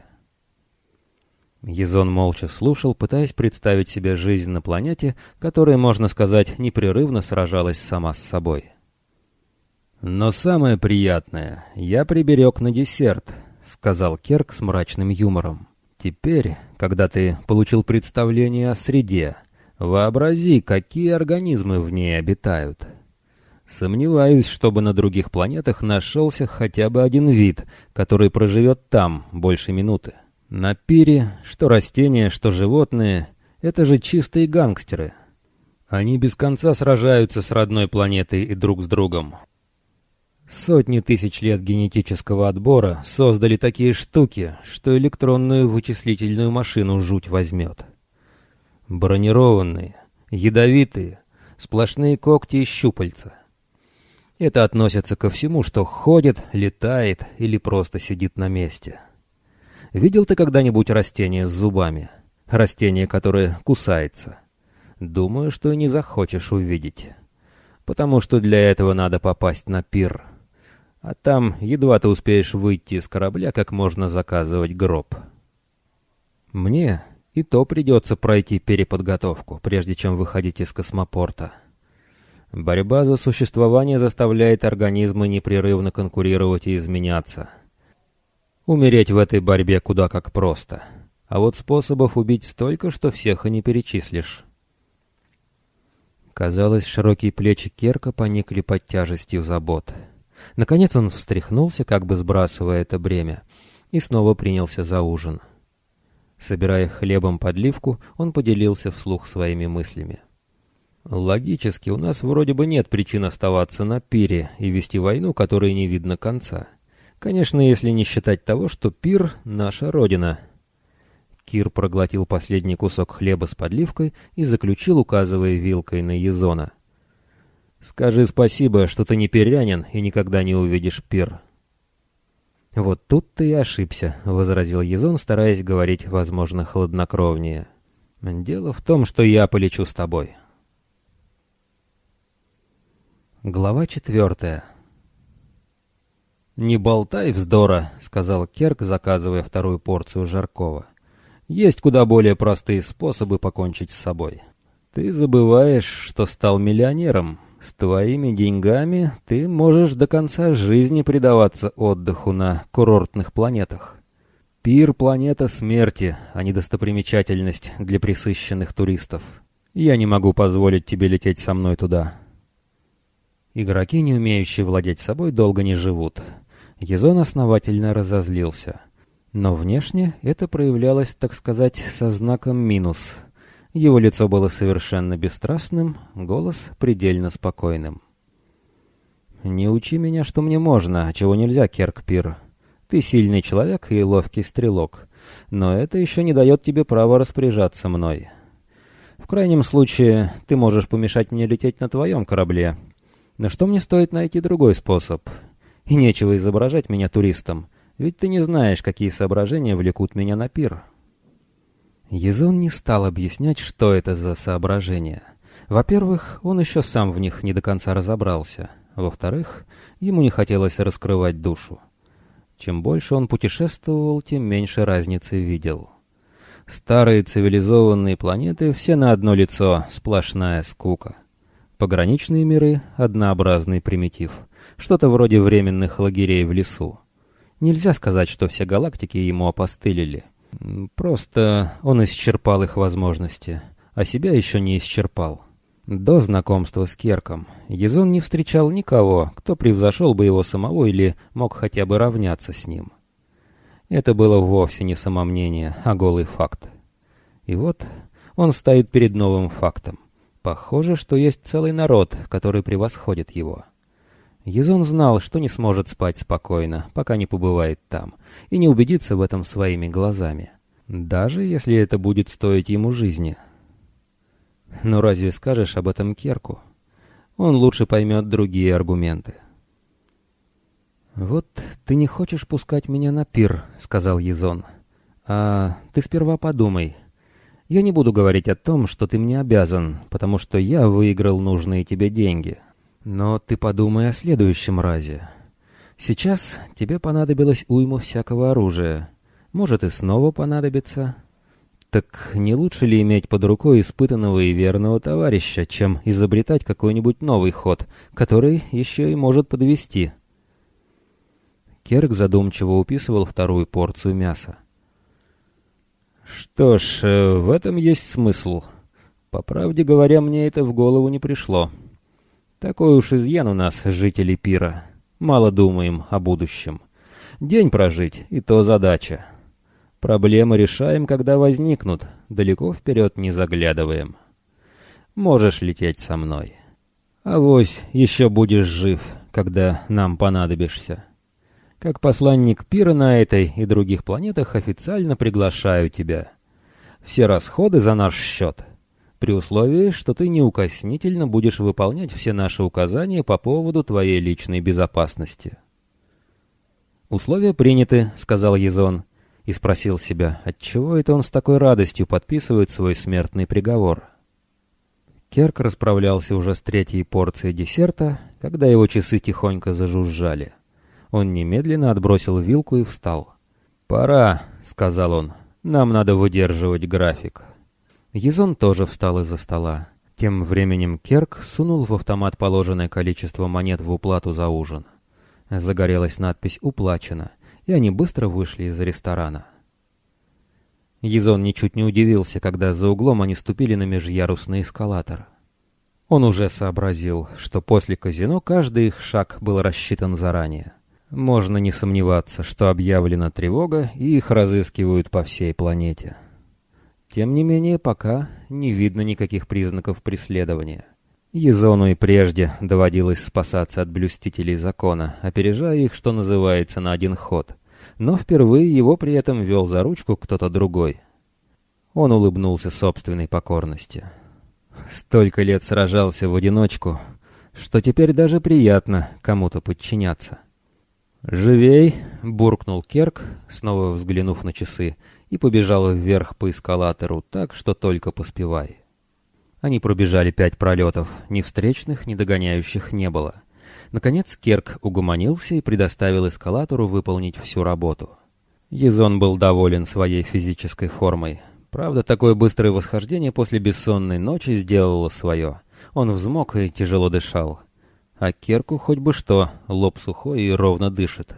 Езон молча слушал, пытаясь представить себе жизнь на планете, которая, можно сказать, непрерывно сражалась сама с собой. «Но самое приятное я приберег на десерт», — сказал Керк с мрачным юмором. «Теперь, когда ты получил представление о среде, вообрази, какие организмы в ней обитают. Сомневаюсь, чтобы на других планетах нашелся хотя бы один вид, который проживет там больше минуты. На Пире, что растения, что животные, это же чистые гангстеры. Они без конца сражаются с родной планетой и друг с другом. Сотни тысяч лет генетического отбора создали такие штуки, что электронную вычислительную машину жуть возьмет. Бронированные, ядовитые, Сплошные когти и щупальца. Это относится ко всему, что ходит, летает или просто сидит на месте. Видел ты когда-нибудь растение с зубами? Растение, которое кусается? Думаю, что и не захочешь увидеть. Потому что для этого надо попасть на пир. А там едва ты успеешь выйти из корабля, как можно заказывать гроб. Мне и то придется пройти переподготовку, прежде чем выходить из космопорта. Борьба за существование заставляет организмы непрерывно конкурировать и изменяться. Умереть в этой борьбе куда как просто. А вот способов убить столько, что всех и не перечислишь. Казалось, широкие плечи Керка поникли под тяжестью забот. Наконец он встряхнулся, как бы сбрасывая это бремя, и снова принялся за ужин. Собирая хлебом подливку, он поделился вслух своими мыслями. «Логически, у нас вроде бы нет причин оставаться на пире и вести войну, которой не видно конца. Конечно, если не считать того, что пир — наша родина». Кир проглотил последний кусок хлеба с подливкой и заключил, указывая вилкой на Езона. «Скажи спасибо, что ты не пирянин и никогда не увидишь пир». «Вот тут ты и ошибся», — возразил Езон, стараясь говорить, возможно, хладнокровнее. «Дело в том, что я полечу с тобой». Глава четвертая. «Не болтай вздора», — сказал Керк, заказывая вторую порцию жаркого. «Есть куда более простые способы покончить с собой. Ты забываешь, что стал миллионером. С твоими деньгами ты можешь до конца жизни предаваться отдыху на курортных планетах. Пир — планета смерти, а не достопримечательность для пресыщенных туристов. Я не могу позволить тебе лететь со мной туда». Игроки, не умеющие владеть собой, долго не живут. Езон основательно разозлился. Но внешне это проявлялось, так сказать, со знаком минус. Его лицо было совершенно бесстрастным, голос предельно спокойным. «Не учи меня, что мне можно, а чего нельзя, Керк-Пир. Ты сильный человек и ловкий стрелок, но это еще не дает тебе права распоряжаться мной. В крайнем случае, ты можешь помешать мне лететь на твоем корабле. Но что мне стоит найти другой способ? И нечего изображать меня туристом, ведь ты не знаешь, какие соображения влекут меня на пир». Езон не стал объяснять, что это за соображения. Во-первых, он еще сам в них не до конца разобрался. Во-вторых, ему не хотелось раскрывать душу. Чем больше он путешествовал, тем меньше разницы видел. Старые цивилизованные планеты все на одно лицо, сплошная скука. Пограничные миры — однообразный примитив, что-то вроде временных лагерей в лесу. Нельзя сказать, что все галактики ему опостылили. Просто он исчерпал их возможности, а себя еще не исчерпал. До знакомства с Керком Езон не встречал никого, кто превзошел бы его самого или мог хотя бы равняться с ним. Это было вовсе не самомнение, а голый факт. И вот он стоит перед новым фактом. Похоже, что есть целый народ, который превосходит его. Езон знал, что не сможет спать спокойно, пока не побывает там, и не убедится в этом своими глазами, даже если это будет стоить ему жизни. Но разве скажешь об этом Керку? Он лучше поймет другие аргументы. «Вот ты не хочешь пускать меня на пир», — сказал Езон. «А ты сперва подумай. Я не буду говорить о том, что ты мне обязан, потому что я выиграл нужные тебе деньги. Но ты подумай о следующем разе. Сейчас тебе понадобилось уйму всякого оружия. Может, и снова понадобится. Так не лучше ли иметь под рукой испытанного и верного товарища, чем изобретать какой-нибудь новый ход, который еще и может подвести?» Керк задумчиво уписывал вторую порцию мяса. «Что ж, в этом есть смысл. По правде говоря, мне это в голову не пришло. Такой уж изъян у нас, жители пира. Мало думаем о будущем. День прожить — и то задача. Проблемы решаем, когда возникнут, далеко вперед не заглядываем. Можешь лететь со мной. Авось еще будешь жив, когда нам понадобишься. Как посланник пира на этой и других планетах официально приглашаю тебя. Все расходы за наш счет. при условии, что ты неукоснительно будешь выполнять все наши указания по поводу твоей личной безопасности». «Условия приняты», — сказал Язон, и спросил себя, отчего это он с такой радостью подписывает свой смертный приговор. Керк расправлялся уже с третьей порцией десерта, когда его часы тихонько зажужжали. Он немедленно отбросил вилку и встал. «Пора», — сказал он, — «нам надо выдерживать график». Язон тоже встал из-за стола. Тем временем Керк сунул в автомат положенное количество монет в уплату за ужин. Загорелась надпись «Уплачено», и они быстро вышли из ресторана. Язон ничуть не удивился, когда за углом они ступили на межярусный эскалатор. Он уже сообразил, что после казино каждый их шаг был рассчитан заранее. Можно не сомневаться, что объявлена тревога, и их разыскивают по всей планете. Тем не менее, пока не видно никаких признаков преследования. Язону и прежде доводилось спасаться от блюстителей закона, опережая их, что называется, на один ход. Но впервые его при этом вел за ручку кто-то другой. Он улыбнулся собственной покорности. Столько лет сражался в одиночку, что теперь даже приятно кому-то подчиняться. «Живей!» — буркнул Керк, снова взглянув на часы, и побежал вверх по эскалатору так, что только поспевай. Они пробежали пять пролетов, ни встречных, ни догоняющих не было. Наконец Керк угомонился и предоставил эскалатору выполнить всю работу. Язон был доволен своей физической формой. Правда, такое быстрое восхождение после бессонной ночи сделало свое. Он взмок и тяжело дышал. А Керку хоть бы что, лоб сухой и ровно дышит.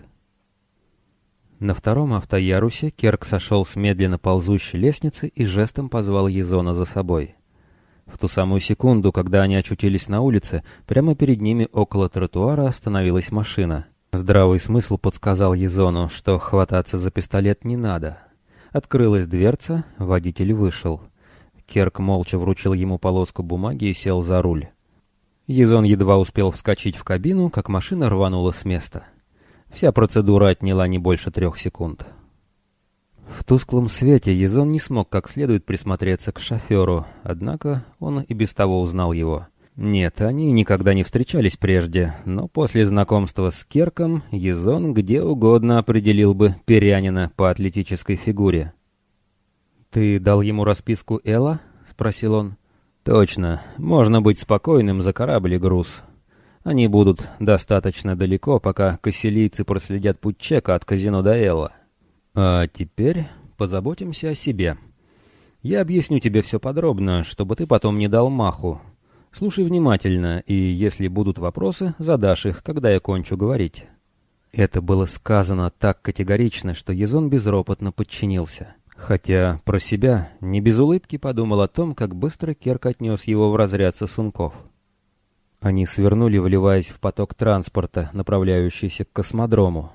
На втором автоярусе Керк сошел с медленно ползущей лестницы и жестом позвал Язона за собой. В ту самую секунду, когда они очутились на улице, прямо перед ними около тротуара остановилась машина. Здравый смысл подсказал Язону, что хвататься за пистолет не надо. Открылась дверца, водитель вышел. Керк молча вручил ему полоску бумаги и сел за руль. Язон едва успел вскочить в кабину, как машина рванула с места. Вся процедура отняла не больше трех секунд. В тусклом свете Язон не смог как следует присмотреться к шоферу, однако он и без того узнал его. Нет, они никогда не встречались прежде, но после знакомства с Керком Язон где угодно определил бы Перянина по атлетической фигуре. «Ты дал ему расписку Элла?» — спросил он. «Точно. Можно быть спокойным за корабль и груз. Они будут достаточно далеко, пока кассилийцы проследят путь чека от казино до Элла. А теперь позаботимся о себе. Я объясню тебе все подробно, чтобы ты потом не дал маху. Слушай внимательно, и если будут вопросы, задашь их, когда я кончу говорить». Это было сказано так категорично, что Язон безропотно подчинился. Хотя про себя не без улыбки подумал о том, как быстро Керк отнес его в разряд сосунков. Они свернули, вливаясь в поток транспорта, направляющийся к космодрому.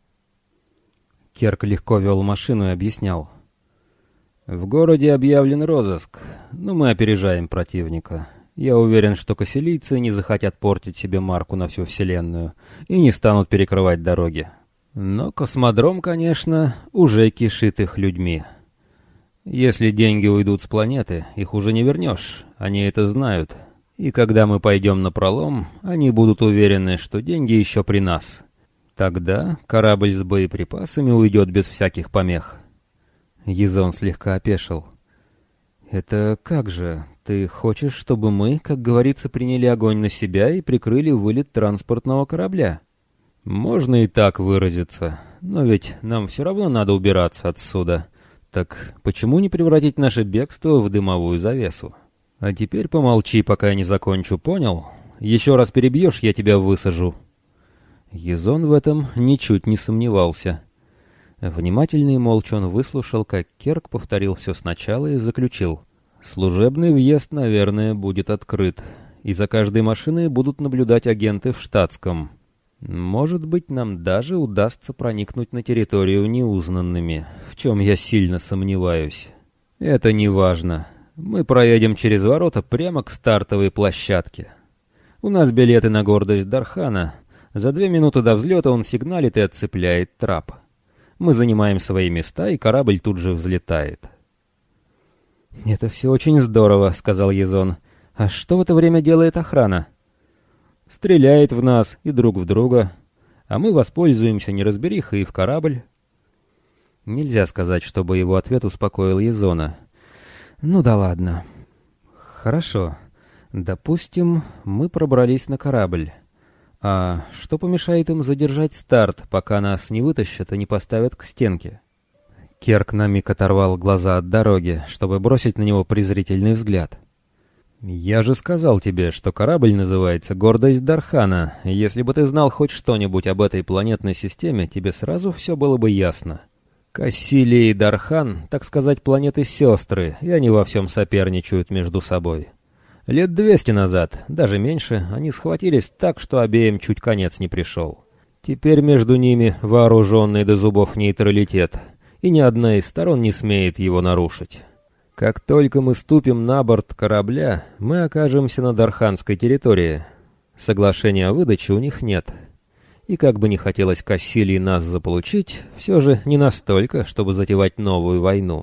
Керк легко вел машину и объяснял. «В городе объявлен розыск, но мы опережаем противника. Я уверен, что кассилийцы не захотят портить себе марку на всю Вселенную и не станут перекрывать дороги. Но космодром, конечно, уже кишит их людьми. Если деньги уйдут с планеты, их уже не вернешь, они это знают. И когда мы пойдем напролом, они будут уверены, что деньги еще при нас. Тогда корабль с боеприпасами уйдет без всяких помех». Язон слегка опешил. «Это как же? Ты хочешь, чтобы мы, как говорится, приняли огонь на себя и прикрыли вылет транспортного корабля?» «Можно и так выразиться, но ведь нам все равно надо убираться отсюда. Так почему не превратить наше бегство в дымовую завесу? А теперь помолчи, пока я не закончу, понял? Еще раз перебьешь, я тебя высажу». Язон в этом ничуть не сомневался. Внимательно и молча он выслушал, как Керк повторил все сначала и заключил. «Служебный въезд, наверное, будет открыт, и за каждой машиной будут наблюдать агенты в штатском. Может быть, нам даже удастся проникнуть на территорию неузнанными, в чем я сильно сомневаюсь. Это не важно. Мы проедем через ворота прямо к стартовой площадке. У нас билеты на гордость Дархана. За две минуты до взлета он сигналит и отцепляет трап. Мы занимаем свои места, и корабль тут же взлетает». «Это все очень здорово», — сказал Язон. «А что в это время делает охрана?» «Стреляет в нас и друг в друга, а мы воспользуемся неразберихой и в корабль». Нельзя сказать, чтобы его ответ успокоил Язона. «Ну да ладно. Хорошо. Допустим, мы пробрались на корабль. А что помешает им задержать старт, пока нас не вытащат и не поставят к стенке?» Керк на миг оторвал глаза от дороги, чтобы бросить на него презрительный взгляд. «Я же сказал тебе, что корабль называется «Гордость Дархана». Если бы ты знал хоть что-нибудь об этой планетной системе, тебе сразу все было бы ясно. Кассилия и Дархан, так сказать, планеты-сестры, и они во всем соперничают между собой. Лет двести назад, даже меньше, они схватились так, что обеим чуть конец не пришел. Теперь между ними вооруженный до зубов нейтралитет, и ни одна из сторон не смеет его нарушить. Как только мы ступим на борт корабля, мы окажемся на дарханской территории. Соглашения о выдаче у них нет. И как бы не хотелось Кассилии нас заполучить, все же не настолько, чтобы затевать новую войну.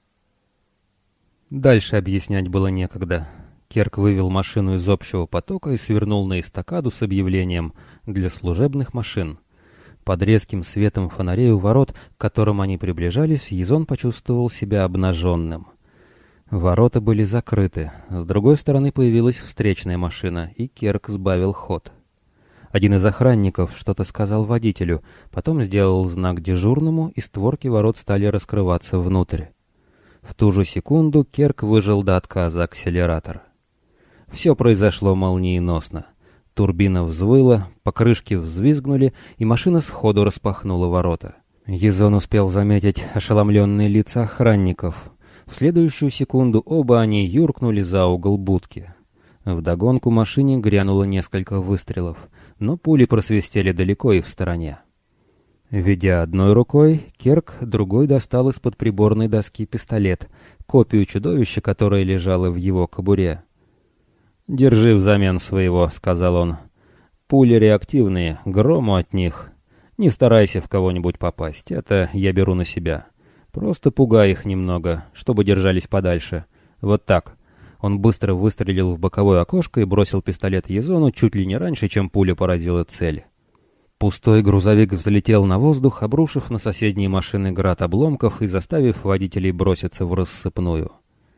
Дальше объяснять было некогда. Керк вывел машину из общего потока и свернул на эстакаду с объявлением «Для служебных машин». Под резким светом фонарей у ворот, к которым они приближались, Язон почувствовал себя обнаженным. Ворота были закрыты. С другой стороны появилась встречная машина, и Керк сбавил ход. Один из охранников что-то сказал водителю, потом сделал знак дежурному, и створки ворот стали раскрываться внутрь. В ту же секунду Керк выжал до отказа акселератор. Все произошло молниеносно. Турбина взвыла, покрышки взвизгнули, и машина сходу распахнула ворота. Язон успел заметить ошеломленные лица охранников. В следующую секунду оба они юркнули за угол будки. Вдогонку машине грянуло несколько выстрелов, но пули просвистели далеко и в стороне. Ведя одной рукой, Керк другой достал из-под приборной доски пистолет, копию чудовища, которое лежало в его кобуре. «Держи взамен своего», — сказал он. «Пули реактивные, грому от них. Не старайся в кого-нибудь попасть, это я беру на себя. Просто пугай их немного, чтобы держались подальше. Вот так». Он быстро выстрелил в боковое окошко и бросил пистолет Язону чуть ли не раньше, чем пуля поразила цель. Пустой грузовик взлетел на воздух, обрушив на соседние машины град обломков и заставив водителей броситься в рассыпную.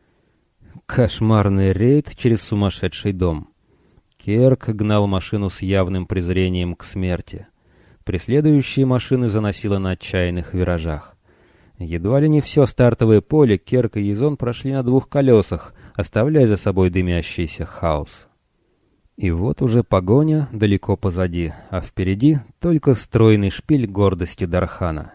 Кошмарный рейд через сумасшедший дом. Керк гнал машину с явным презрением к смерти. Преследующие машины заносило на отчаянных виражах. Едва ли не все стартовое поле Керк и Язон прошли на двух колесах, оставляя за собой дымящийся хаос. И вот уже погоня далеко позади, а впереди только стройный шпиль гордости Дархана.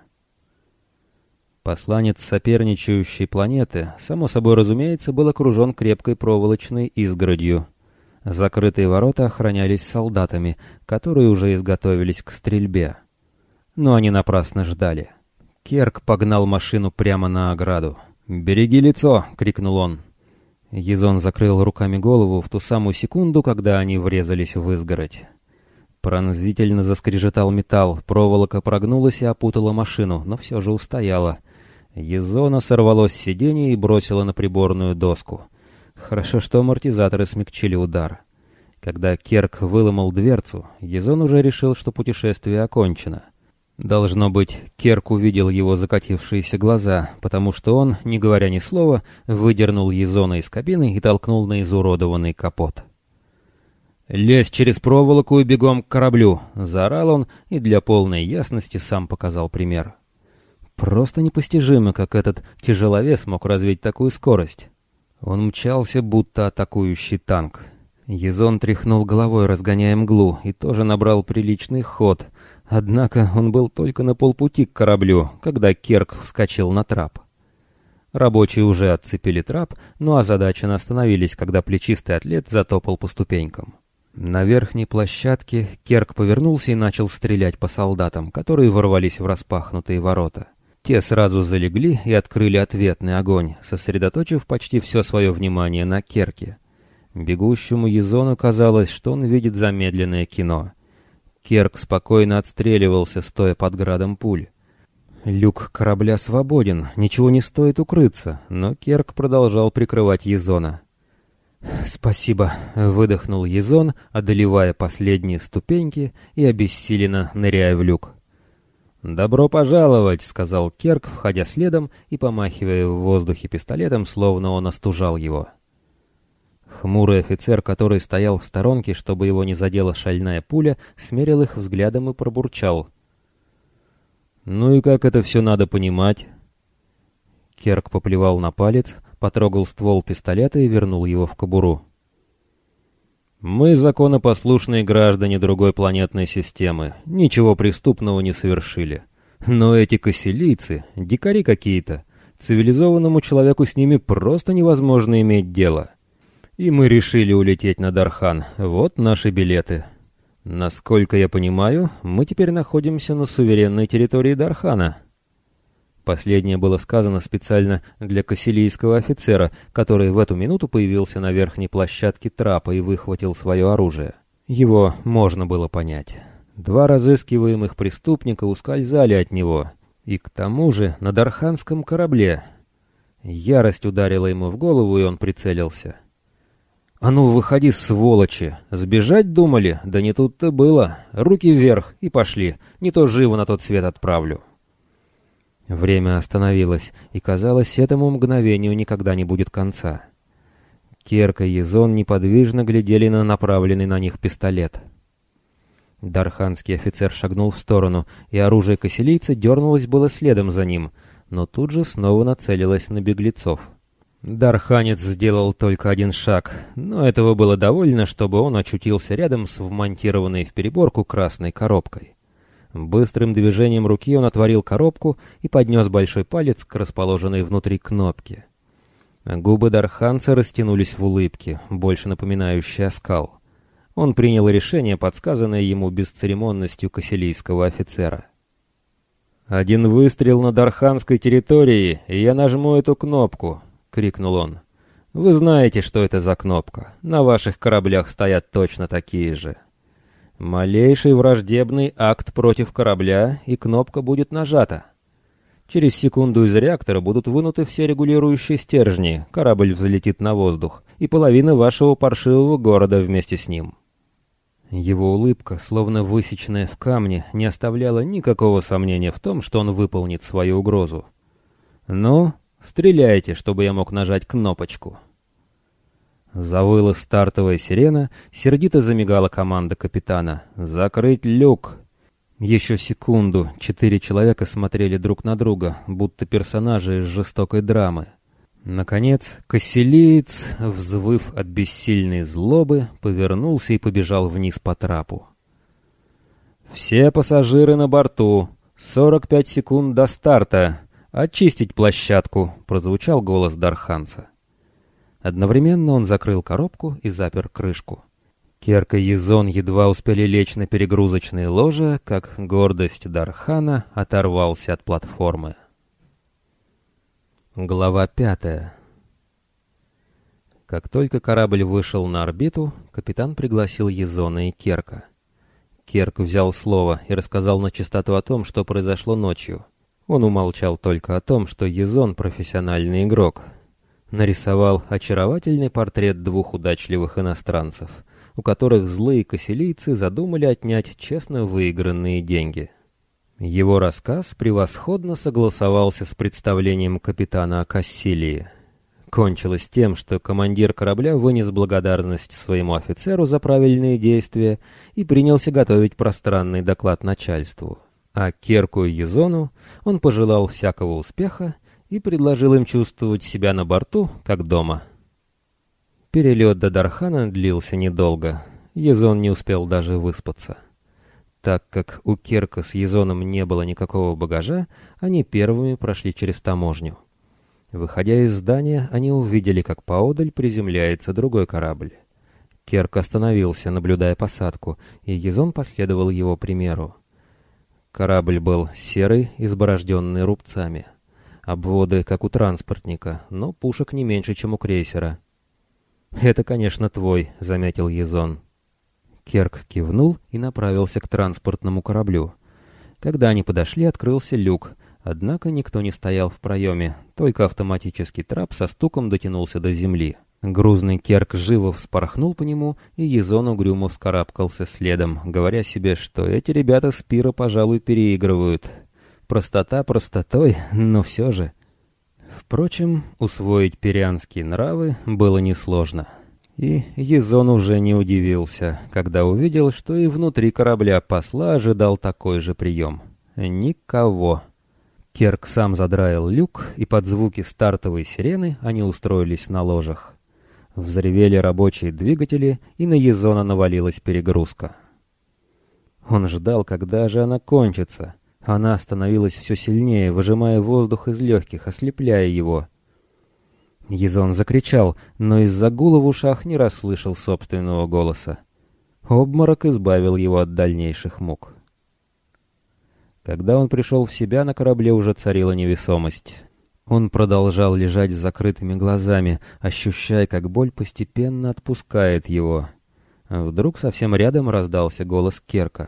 Посланец соперничающей планеты, само собой разумеется, был окружен крепкой проволочной изгородью. Закрытые ворота охранялись солдатами, которые уже изготовились к стрельбе. Но они напрасно ждали. Керк погнал машину прямо на ограду. «Береги лицо!» — крикнул он. Язон закрыл руками голову в ту самую секунду, когда они врезались в изгородь. Пронзительно заскрежетал металл, проволока прогнулась и опутала машину, но все же устояла. Язона сорвало с сиденья и бросило на приборную доску. Хорошо, что амортизаторы смягчили удар. Когда Керк выломал дверцу, Язон уже решил, что путешествие окончено. Должно быть, Керк увидел его закатившиеся глаза, потому что он, не говоря ни слова, выдернул Язона из кабины и толкнул на изуродованный капот. «Лезь через проволоку и бегом к кораблю!» — заорал он и для полной ясности сам показал пример. Просто непостижимо, как этот тяжеловес мог развить такую скорость. Он мчался, будто атакующий танк. Язон тряхнул головой, разгоняя мглу, и тоже набрал приличный ход. Однако он был только на полпути к кораблю, когда Керк вскочил на трап. Рабочие уже отцепили трап, но озадаченно остановились, когда плечистый атлет затопал по ступенькам. На верхней площадке Керк повернулся и начал стрелять по солдатам, которые ворвались в распахнутые ворота. Те сразу залегли и открыли ответный огонь, сосредоточив почти все свое внимание на Керке. Бегущему Язону казалось, что он видит замедленное кино. Керк спокойно отстреливался, стоя под градом пуль. Люк корабля свободен, ничего не стоит укрыться, но Керк продолжал прикрывать Езона. «Спасибо», — выдохнул Езон, одолевая последние ступеньки и обессиленно ныряя в люк. «Добро пожаловать», — сказал Керк, входя следом и помахивая в воздухе пистолетом, словно он остужал его. Хмурый офицер, который стоял в сторонке, чтобы его не задела шальная пуля, смерил их взглядом и пробурчал. «Ну и как это все надо понимать?» Керк поплевал на палец, потрогал ствол пистолета и вернул его в кобуру. «Мы законопослушные граждане другой планетной системы, ничего преступного не совершили. Но эти кассилийцы — дикари какие-то. Цивилизованному человеку с ними просто невозможно иметь дело. И мы решили улететь на Дархан. Вот наши билеты. Насколько я понимаю, мы теперь находимся на суверенной территории Дархана». Последнее было сказано специально для кассилийского офицера, который в эту минуту появился на верхней площадке трапа и выхватил свое оружие. Его можно было понять. Два разыскиваемых преступника ускользали от него, и к тому же на дарханском корабле. Ярость ударила ему в голову, и он прицелился. «А ну, выходи, сволочи! Сбежать думали? Да не тут-то было. Руки вверх и пошли, не то живо на тот свет отправлю». Время остановилось, и, казалось, этому мгновению никогда не будет конца. Керк и Езон неподвижно глядели на направленный на них пистолет. Дарханский офицер шагнул в сторону, и оружие кассилийца дернулось было следом за ним, но тут же снова нацелилось на беглецов. Дарханец сделал только один шаг, но этого было довольно, чтобы он очутился рядом с вмонтированной в переборку красной коробкой. Быстрым движением руки он отворил коробку и поднес большой палец к расположенной внутри кнопке. Губы дарханца растянулись в улыбке, больше напоминающей оскал. Он принял решение, подсказанное ему бесцеремонностью кассилийского офицера. «Один выстрел на дарханской территории, и я нажму эту кнопку», — крикнул он. «Вы знаете, что это за кнопка. На ваших кораблях стоят точно такие же. Малейший враждебный акт против корабля, и кнопка будет нажата. Через секунду из реактора будут вынуты все регулирующие стержни, корабль взлетит на воздух, и половина вашего паршивого города вместе с ним». Его улыбка, словно высеченная в камне, не оставляла никакого сомнения в том, что он выполнит свою угрозу. «Ну, стреляйте, чтобы я мог нажать кнопочку». Завыла стартовая сирена, сердито замигала команда капитана. «Закрыть люк!» Еще секунду четыре человека смотрели друг на друга, будто персонажи из жестокой драмы. Наконец, кассилиец, взвыв от бессильной злобы, повернулся и побежал вниз по трапу. «Все пассажиры на борту! сорок пять секунд до старта! Очистить площадку!» — прозвучал голос дарханца. Одновременно он закрыл коробку и запер крышку. Керк и Езон едва успели лечь на перегрузочные ложа, как гордость Дархана оторвался от платформы. Глава пятая. Как только корабль вышел на орбиту, капитан пригласил Езона и Керка. Керк взял слово и рассказал на чистоту о том, что произошло ночью. Он умолчал только о том, что Езон — профессиональный игрок. Нарисовал очаровательный портрет двух удачливых иностранцев, у которых злые кассилийцы задумали отнять честно выигранные деньги. Его рассказ превосходно согласовался с представлением капитана о Кассилии. Кончилось тем, что командир корабля вынес благодарность своему офицеру за правильные действия и принялся готовить пространный доклад начальству. А Керку и Езону он пожелал всякого успеха и предложил им чувствовать себя на борту, как дома. Перелет до Дархана длился недолго. Езон не успел даже выспаться. Так как у Керка с Езоном не было никакого багажа, они первыми прошли через таможню. Выходя из здания, они увидели, как поодаль приземляется другой корабль. Керк остановился, наблюдая посадку, и Езон последовал его примеру. Корабль был серый, изборожденный рубцами. Обводы, как у транспортника, но пушек не меньше, чем у крейсера. «Это, конечно, твой», — заметил Езон. Керк кивнул и направился к транспортному кораблю. Когда они подошли, открылся люк, Однако никто не стоял в проеме, только автоматический трап со стуком дотянулся до земли. Грузный Керк живо вспорхнул по нему, и Язон угрюмо вскарабкался следом, говоря себе, что эти ребята с пира, пожалуй, переигрывают. Простота простотой, но все же. Впрочем, усвоить пирианские нравы было несложно. И Язон уже не удивился, когда увидел, что и внутри корабля посла ожидал такой же прием. Никого. Керк сам задраил люк, и под звуки стартовой сирены они устроились на ложах. Взревели рабочие двигатели, и на Язона навалилась перегрузка. Он ждал, когда же она кончится. Она становилась все сильнее, выжимая воздух из легких, ослепляя его. Язон закричал, но из-за гула в ушах не расслышал собственного голоса. Обморок избавил его от дальнейших мук. Когда он пришел в себя, на корабле уже царила невесомость. Он продолжал лежать с закрытыми глазами, ощущая, как боль постепенно отпускает его. Вдруг совсем рядом раздался голос Керка.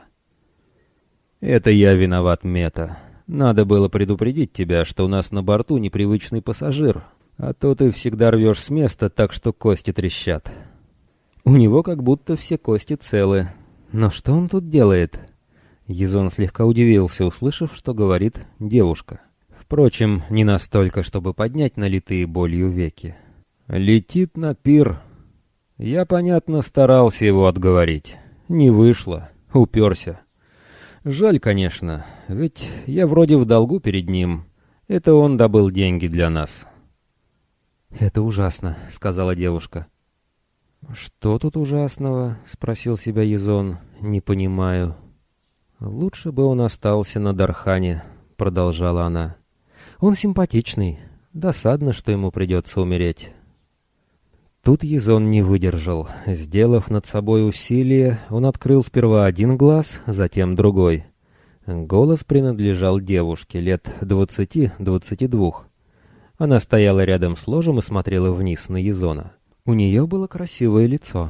«Это я виноват, Мета. Надо было предупредить тебя, что у нас на борту непривычный пассажир, а то ты всегда рвешь с места, так что кости трещат». У него как будто все кости целы. Но что он тут делает? Язон слегка удивился, услышав, что говорит девушка. Впрочем, не настолько, чтобы поднять налитые болью веки. «Летит на пир. Я, понятно, старался его отговорить. Не вышло. Уперся. Жаль, конечно, ведь я вроде в долгу перед ним. Это он добыл деньги для нас». «Это ужасно», — сказала девушка. «Что тут ужасного?» — спросил себя Язон. «Не понимаю». «Лучше бы он остался на Дархане», — продолжала она. «Он симпатичный. Досадно, что ему придется умереть». Тут Язон не выдержал. Сделав над собой усилие, он открыл сперва один глаз, затем другой. Голос принадлежал девушке лет двадцати-двадцати двух. Она стояла рядом с ложем и смотрела вниз на Язона. У нее было красивое лицо.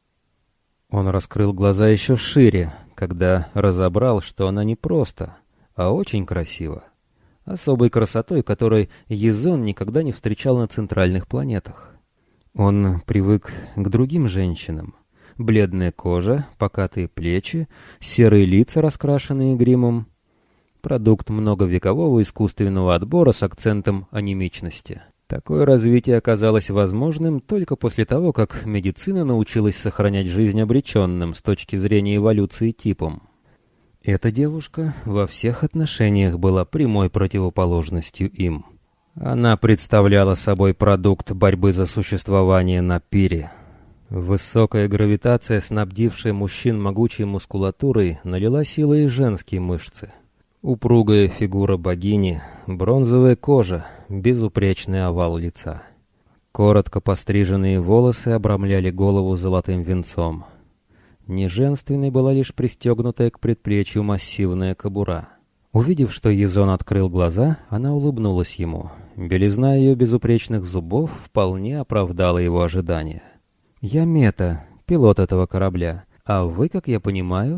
Он раскрыл глаза еще шире, когда разобрал, что она не просто, а очень красива. Особой красотой, которой Язон никогда не встречал на центральных планетах. Он привык к другим женщинам. Бледная кожа, покатые плечи, серые лица, раскрашенные гримом. Продукт многовекового искусственного отбора с акцентом анемичности. Такое развитие оказалось возможным только после того, как медицина научилась сохранять жизнь обреченным с точки зрения эволюции типом. Эта девушка во всех отношениях была прямой противоположностью им. Она представляла собой продукт борьбы за существование на пире. Высокая гравитация, снабдившая мужчин могучей мускулатурой, налила силой и женские мышцы. Упругая фигура богини, бронзовая кожа, безупречный овал лица. Коротко постриженные волосы обрамляли голову золотым венцом. Неженственной была лишь пристегнутая к предплечью массивная кобура. Увидев, что Язон открыл глаза, она улыбнулась ему. Белизна ее безупречных зубов вполне оправдала его ожидания. «Я Мета, пилот этого корабля. А вы, как я понимаю...»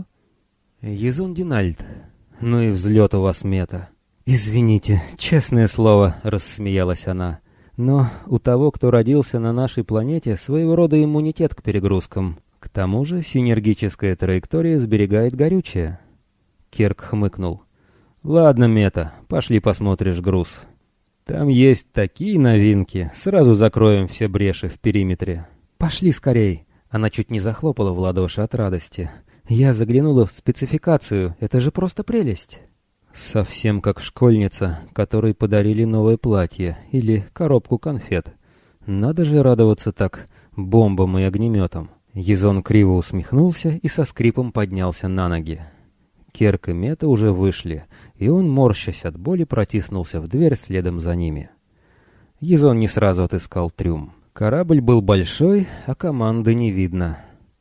«Язон Динальд. Ну и взлет у вас, Мета». «Извините, честное слово», — рассмеялась она. «Но у того, кто родился на нашей планете, своего рода иммунитет к перегрузкам. К тому же синергическая траектория сберегает горючее». Керк хмыкнул. «Ладно, Мета, пошли посмотришь груз. Там есть такие новинки, сразу закроем все бреши в периметре». «Пошли скорей!» Она чуть не захлопала в ладоши от радости. «Я заглянула в спецификацию, это же просто прелесть!» Совсем как школьница, которой подарили новое платье или коробку конфет. Надо же радоваться так бомбам и огнеметам. Язон криво усмехнулся и со скрипом поднялся на ноги. Керк и Мета уже вышли, и он, морщась от боли, протиснулся в дверь следом за ними. Язон не сразу отыскал трюм. Корабль был большой, а команды не видно.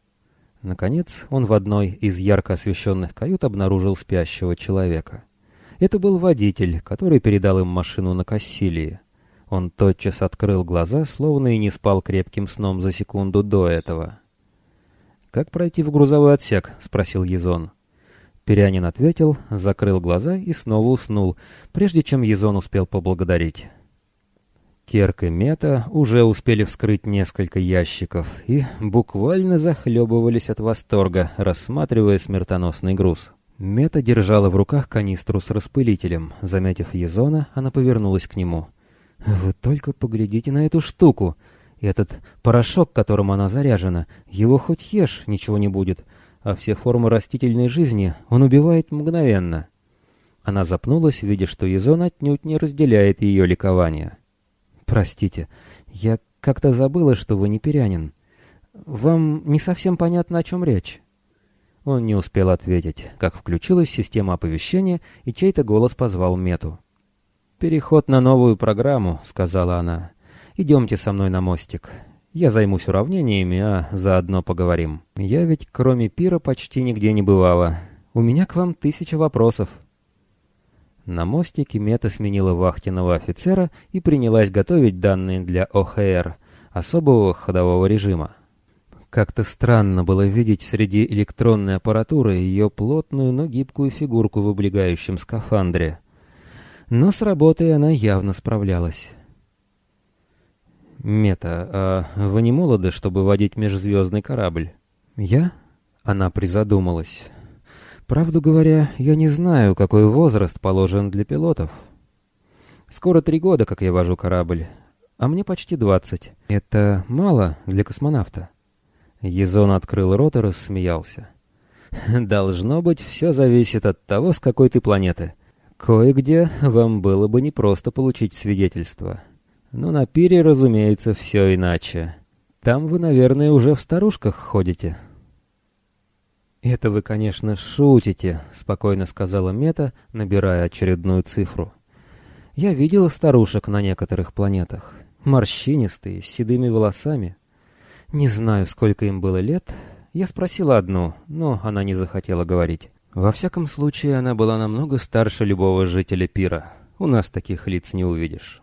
Наконец, он в одной из ярко освещенных кают обнаружил спящего человека. Это был водитель, который передал им машину на Кассилии. Он тотчас открыл глаза, словно и не спал крепким сном за секунду до этого. «Как пройти в грузовой отсек?» — спросил Язон. Пирянин ответил, закрыл глаза и снова уснул, прежде чем Язон успел поблагодарить. Керк и Мета уже успели вскрыть несколько ящиков и буквально захлебывались от восторга, рассматривая смертоносный груз. Мета держала в руках канистру с распылителем. Заметив Язона, она повернулась к нему. «Вы только поглядите на эту штуку! Этот порошок, которым она заряжена, его хоть ешь, ничего не будет, а все формы растительной жизни он убивает мгновенно». Она запнулась, видя, что Язон отнюдь не разделяет ее ликование. «Простите, я как-то забыла, что вы не пирянин. Вам не совсем понятно, о чем речь?» Он не успел ответить, как включилась система оповещения, и чей-то голос позвал Мету. «Переход на новую программу», — сказала она. «Идемте со мной на мостик. Я займусь уравнениями, а заодно поговорим. Я ведь кроме пира почти нигде не бывала. У меня к вам тысяча вопросов». На мостике Мета сменила вахтенного офицера и принялась готовить данные для О Х Р, особого ходового режима. Как-то странно было видеть среди электронной аппаратуры ее плотную, но гибкую фигурку в облегающем скафандре. Но с работой она явно справлялась. «Мета, а вы не молоды, чтобы водить межзвездный корабль?» «Я?» — она призадумалась. «Правду говоря, я не знаю, какой возраст положен для пилотов. Скоро три года, как я вожу корабль, а мне почти двадцать. Это мало для космонавта». Язон открыл рот и рассмеялся. «Должно быть, все зависит от того, с какой ты планеты. Кое-где вам было бы непросто получить свидетельство. Но на пире, разумеется, все иначе. Там вы, наверное, уже в старушках ходите». «Это вы, конечно, шутите», — спокойно сказала Мета, набирая очередную цифру. «Я видела старушек на некоторых планетах. Морщинистые, с седыми волосами. Не знаю, сколько им было лет. Я спросила одну, но она не захотела говорить. Во всяком случае, она была намного старше любого жителя пира. У нас таких лиц не увидишь».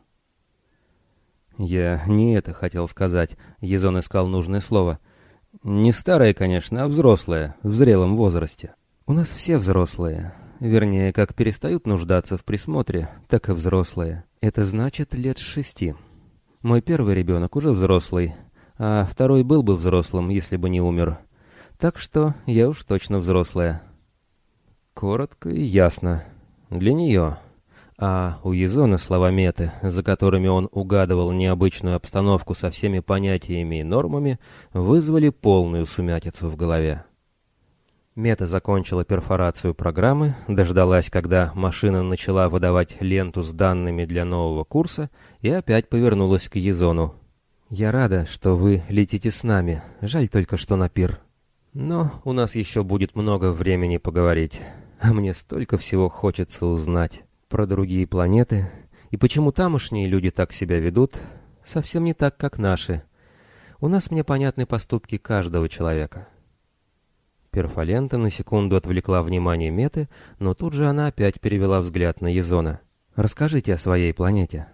«Я не это хотел сказать», — Язон искал нужное слово. «Не старая, конечно, а взрослая, в зрелом возрасте. У нас все взрослые. Вернее, как перестают нуждаться в присмотре, так и взрослые. Это значит лет с шести. Мой первый ребенок уже взрослый, а второй был бы взрослым, если бы не умер. Так что я уж точно взрослая». Коротко и ясно. Для нее. А у Язона слова Меты, за которыми он угадывал необычную обстановку со всеми понятиями и нормами, вызвали полную сумятицу в голове. Мета закончила перфорацию программы, дождалась, когда машина начала выдавать ленту с данными для нового курса, и опять повернулась к Язону. «Я рада, что вы летите с нами. Жаль только, что на пир. Но у нас еще будет много времени поговорить. А мне столько всего хочется узнать. Про другие планеты, и почему тамошние люди так себя ведут, совсем не так, как наши. У нас мне понятны поступки каждого человека». Перфолента на секунду отвлекла внимание Меты, но тут же она опять перевела взгляд на Язона. «Расскажите о своей планете».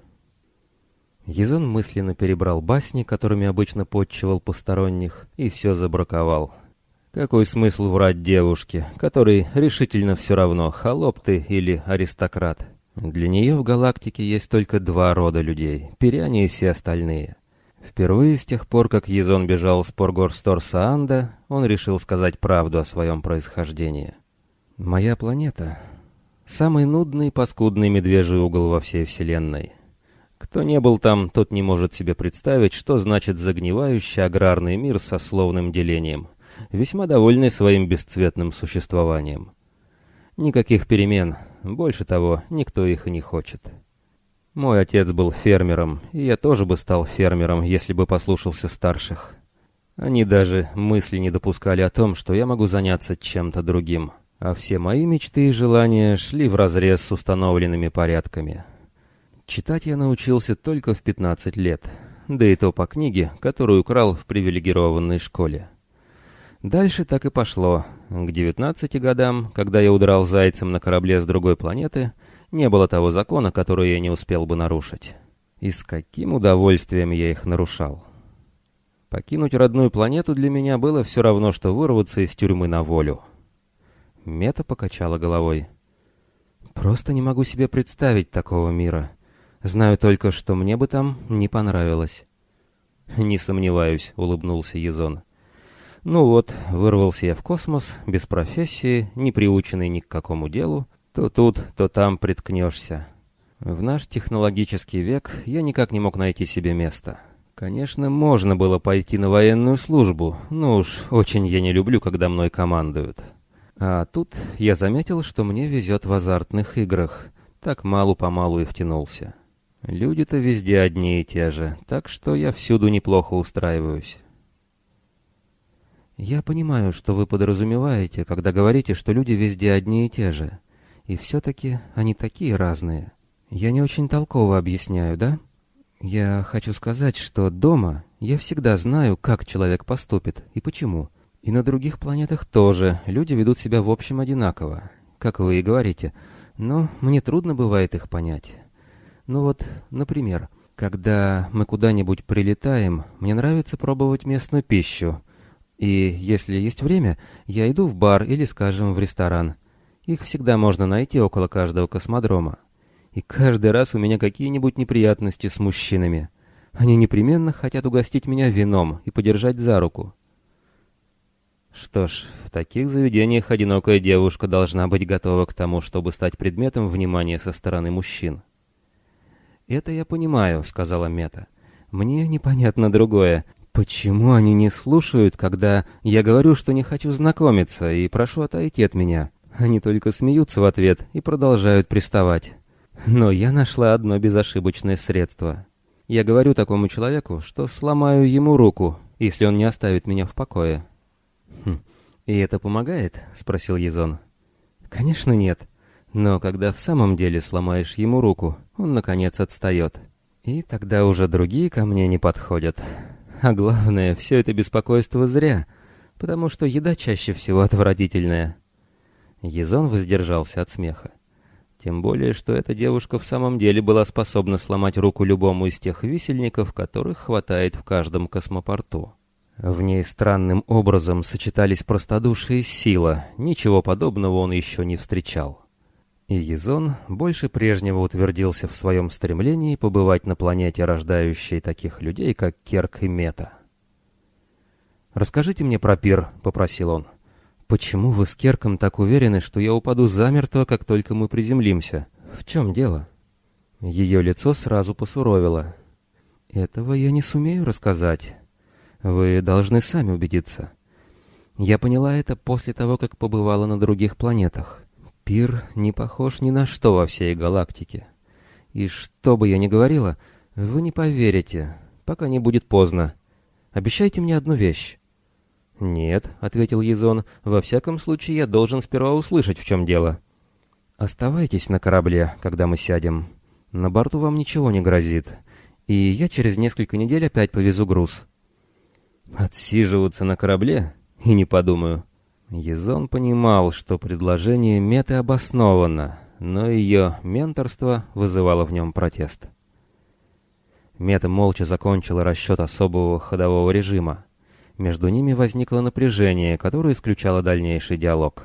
Язон мысленно перебрал басни, которыми обычно подчивал посторонних, и все забраковал. Какой смысл врать девушке, которой решительно все равно, холоп ты или аристократ? Для нее в галактике есть только два рода людей — пиряне и все остальные. Впервые с тех пор, как Язон бежал с Поргор-Стор-Саанда, он решил сказать правду о своем происхождении. «Моя планета — самый нудный и паскудный медвежий угол во всей Вселенной. Кто не был там, тот не может себе представить, что значит загнивающий аграрный мир со словным делением, весьма довольный своим бесцветным существованием. Никаких перемен, больше того, никто их и не хочет. Мой отец был фермером, и я тоже бы стал фермером, если бы послушался старших. Они даже мысли не допускали о том, что я могу заняться чем-то другим, а все мои мечты и желания шли вразрез с установленными порядками. Читать я научился только в пятнадцать лет, да и то по книге, которую украл в привилегированной школе. Дальше так и пошло. К девятнадцати годам, когда я удрал зайцем на корабле с другой планеты, не было того закона, который я не успел бы нарушить. И с каким удовольствием я их нарушал. Покинуть родную планету для меня было все равно, что вырваться из тюрьмы на волю. Мета покачала головой. «Просто не могу себе представить такого мира. Знаю только, что мне бы там не понравилось». «Не сомневаюсь», — улыбнулся Язон. «Ну вот, вырвался я в космос, без профессии, не приученный ни к какому делу. То тут, то там приткнешься. В наш технологический век я никак не мог найти себе места. Конечно, можно было пойти на военную службу, но уж очень я не люблю, когда мной командуют. А тут я заметил, что мне везет в азартных играх. Так малу-помалу и втянулся. Люди-то везде одни и те же, так что я всюду неплохо устраиваюсь». «Я понимаю, что вы подразумеваете, когда говорите, что люди везде одни и те же. И все-таки они такие разные. Я не очень толково объясняю, да? Я хочу сказать, что дома я всегда знаю, как человек поступит и почему. И на других планетах тоже люди ведут себя в общем одинаково, как вы и говорите, но мне трудно бывает их понять. Ну вот, например, когда мы куда-нибудь прилетаем, мне нравится пробовать местную пищу. И если есть время, я иду в бар или, скажем, в ресторан. Их всегда можно найти около каждого космодрома. И каждый раз у меня какие-нибудь неприятности с мужчинами. Они непременно хотят угостить меня вином и подержать за руку. Что ж, в таких заведениях одинокая девушка должна быть готова к тому, чтобы стать предметом внимания со стороны мужчин. «Это я понимаю», — сказала Мета. «Мне непонятно другое. Почему они не слушают, когда я говорю, что не хочу знакомиться и прошу отойти от меня? Они только смеются в ответ и продолжают приставать. Но я нашла одно безошибочное средство. Я говорю такому человеку, что сломаю ему руку, если он не оставит меня в покое». «Хм, и это помогает?» — спросил Язон. «Конечно нет. Но когда в самом деле сломаешь ему руку, он, наконец, отстает. И тогда уже другие ко мне не подходят. А главное, все это беспокойство зря, потому что еда чаще всего отвратительная». Язон воздержался от смеха. Тем более, что эта девушка в самом деле была способна сломать руку любому из тех висельников, которых хватает в каждом космопорту. В ней странным образом сочетались простодушие и сила, ничего подобного он еще не встречал. И Язон больше прежнего утвердился в своем стремлении побывать на планете, рождающей таких людей, как Керк и Мета. «Расскажите мне про пир», — попросил он. «Почему вы с Керком так уверены, что я упаду замертво, как только мы приземлимся? В чем дело?» Ее лицо сразу посуровило. «Этого я не сумею рассказать. Вы должны сами убедиться. Я поняла это после того, как побывала на других планетах. Пир не похож ни на что во всей галактике. И что бы я ни говорила, вы не поверите, пока не будет поздно. Обещайте мне одну вещь». «Нет», — ответил Язон, — «во всяком случае я должен сперва услышать, в чем дело». «Оставайтесь на корабле, когда мы сядем. На борту вам ничего не грозит, и я через несколько недель опять повезу груз». «Отсиживаться на корабле? И не подумаю». Язон понимал, что предложение Меты обосновано, но ее менторство вызывало в нем протест. Мета молча закончила расчет особого ходового режима. Между ними возникло напряжение, которое исключало дальнейший диалог.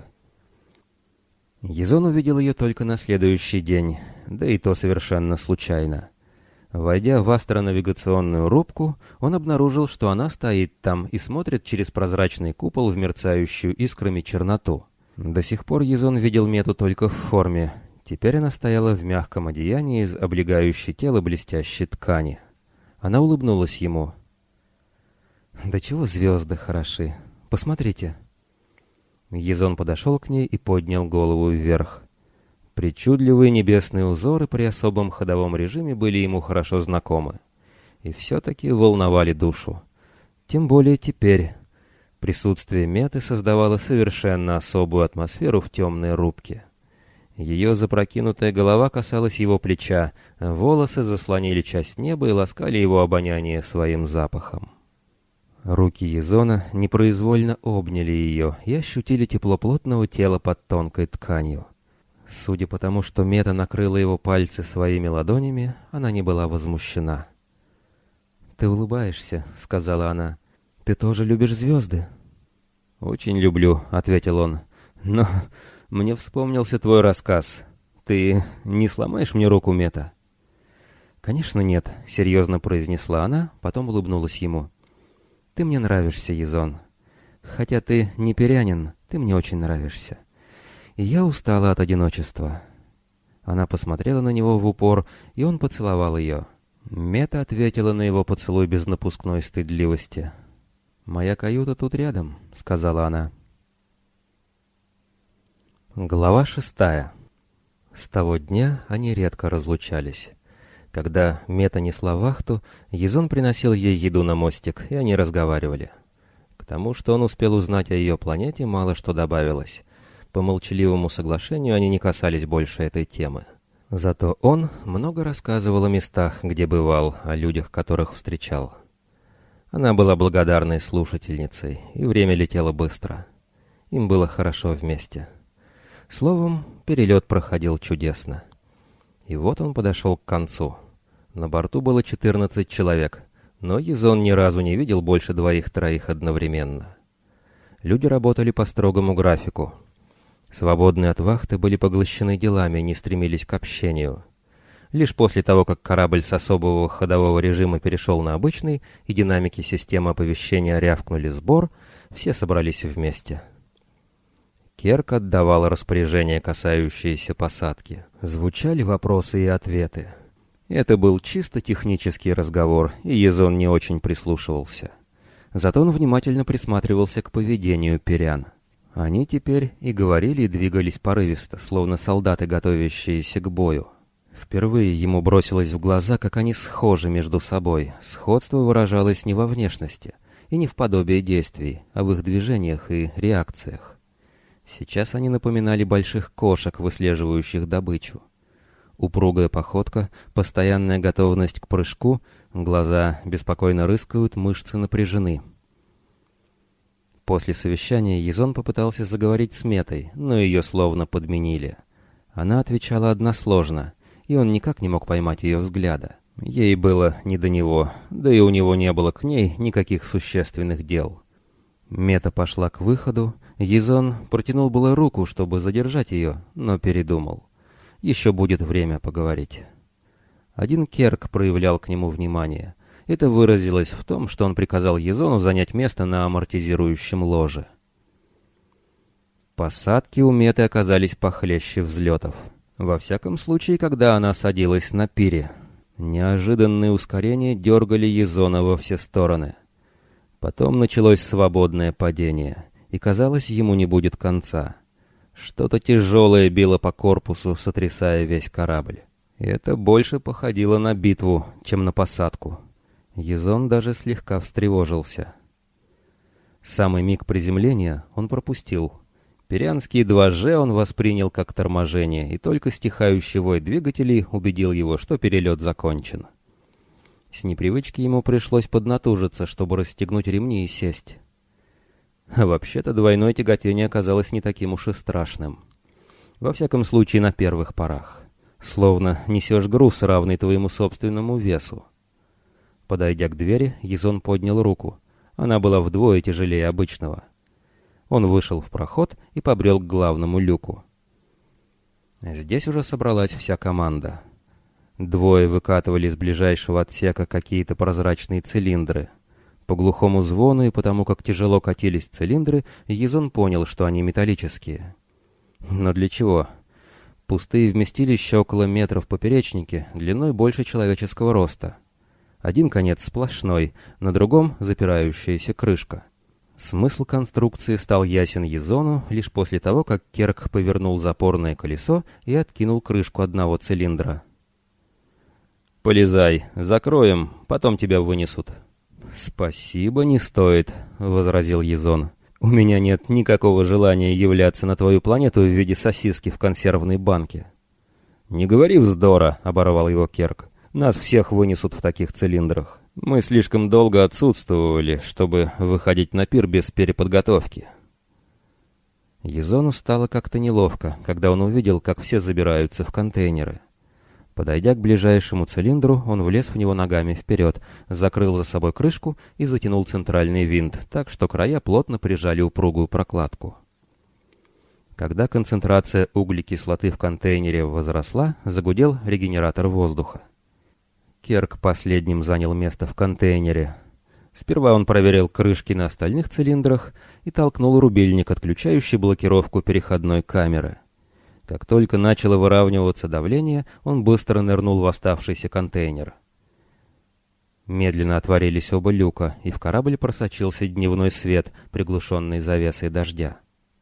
Язон увидел ее только на следующий день, да и то совершенно случайно. Войдя в астронавигационную рубку, он обнаружил, что она стоит там и смотрит через прозрачный купол в мерцающую искрами черноту. До сих пор Язон видел Мету только в форме. Теперь она стояла в мягком одеянии из облегающей тело блестящей ткани. Она улыбнулась ему. «Да чего звезды хороши! Посмотрите!» Язон подошел к ней и поднял голову вверх. Причудливые небесные узоры при особом ходовом режиме были ему хорошо знакомы. И все-таки волновали душу. Тем более теперь. Присутствие Меты создавало совершенно особую атмосферу в темной рубке. Ее запрокинутая голова касалась его плеча, волосы заслонили часть неба и ласкали его обоняние своим запахом. Руки Язона непроизвольно обняли ее и ощутили тепло плотного тела под тонкой тканью. Судя по тому, что Мета накрыла его пальцы своими ладонями, она не была возмущена. «Ты улыбаешься», — сказала она. «Ты тоже любишь звезды?» «Очень люблю», — ответил он. «Но Мне вспомнился твой рассказ. Ты не сломаешь мне руку, Мета?» «Конечно нет», — серьезно произнесла она, потом улыбнулась ему. «Ты мне нравишься, Езон. Хотя ты не пирянин, ты мне очень нравишься. И я устала от одиночества». Она посмотрела на него в упор, и он поцеловал ее. Мета ответила на его поцелуй без напускной стыдливости. «Моя каюта тут рядом», — сказала она. Глава шестая. С того дня они редко разлучались. Когда Мета несла вахту, Езон приносил ей еду на мостик, и они разговаривали. К тому, что он успел узнать о ее планете, мало что добавилось. По молчаливому соглашению они не касались больше этой темы. Зато он много рассказывал о местах, где бывал, о людях, которых встречал. Она была благодарной слушательницей, и время летело быстро. Им было хорошо вместе. Словом, перелет проходил чудесно. И вот он подошел к концу. На борту было четырнадцать человек, но Езон ни разу не видел больше двоих-троих одновременно. Люди работали по строгому графику. Свободные от вахты были поглощены делами, не стремились к общению. Лишь после того, как корабль с особого ходового режима перешел на обычный, и динамики системы оповещения рявкнули сбор, все собрались вместе. Керк отдавал распоряжения, касающиеся посадки. Звучали вопросы и ответы. Это был чисто технический разговор, и Езон не очень прислушивался. Зато он внимательно присматривался к поведению пирян. Они теперь и говорили, и двигались порывисто, словно солдаты, готовящиеся к бою. Впервые ему бросилось в глаза, как они схожи между собой. Сходство выражалось не во внешности и не в подобии действий, а в их движениях и реакциях. Сейчас они напоминали больших кошек, выслеживающих добычу. Упругая походка, постоянная готовность к прыжку, глаза беспокойно рыскают, мышцы напряжены. После совещания Езон попытался заговорить с Метой, но ее словно подменили. Она отвечала односложно, и он никак не мог поймать ее взгляда. Ей было не до него, да и у него не было к ней никаких существенных дел. Мета пошла к выходу, Езон протянул было руку, чтобы задержать ее, но передумал. Еще будет время поговорить. Один Керк проявлял к нему внимание. Это выразилось в том, что он приказал Езону занять место на амортизирующем ложе. Посадки у Меты оказались похлеще взлетов. Во всяком случае, когда она садилась на пире. Неожиданные ускорения дергали Езона во все стороны. Потом началось свободное падение, и, казалось, ему не будет конца. Что-то тяжелое било по корпусу, сотрясая весь корабль. И это больше походило на битву, чем на посадку. Езон даже слегка встревожился. Самый миг приземления он пропустил. Пирианские два же он воспринял как торможение, и только стихающий вой двигателей убедил его, что перелет закончен. С непривычки ему пришлось поднатужиться, чтобы расстегнуть ремни и сесть. А вообще-то двойное тяготение оказалось не таким уж и страшным. Во всяком случае, на первых порах. Словно несешь груз, равный твоему собственному весу. Подойдя к двери, Езон поднял руку. Она была вдвое тяжелее обычного. Он вышел в проход и побрел к главному люку. Здесь уже собралась вся команда. Двое выкатывали из ближайшего отсека какие-то прозрачные цилиндры. По глухому звону и потому, как тяжело катились цилиндры, Езон понял, что они металлические. Но для чего? Пустые вместилища около метра в поперечнике, длиной больше человеческого роста. Один конец сплошной, на другом запирающаяся крышка. Смысл конструкции стал ясен Езону лишь после того, как Керк повернул запорное колесо и откинул крышку одного цилиндра. «Полезай, закроем, потом тебя вынесут». «Спасибо, не стоит», — возразил Езон. «У меня нет никакого желания являться на твою планету в виде сосиски в консервной банке». «Не говори вздора», — оборвал его Керк. «Нас всех вынесут в таких цилиндрах. Мы слишком долго отсутствовали, чтобы выходить на пир без переподготовки». Езону стало как-то неловко, когда он увидел, как все забираются в контейнеры. Подойдя к ближайшему цилиндру, он влез в него ногами вперед, закрыл за собой крышку и затянул центральный винт, так что края плотно прижали упругую прокладку. Когда концентрация углекислоты в контейнере возросла, загудел регенератор воздуха. Керк последним занял место в контейнере. Сперва он проверил крышки на остальных цилиндрах и толкнул рубильник, отключающий блокировку переходной камеры. Как только начало выравниваться давление, он быстро нырнул в оставшийся контейнер. Медленно отворились оба люка, и в корабль просочился дневной свет, приглушенный завесой дождя.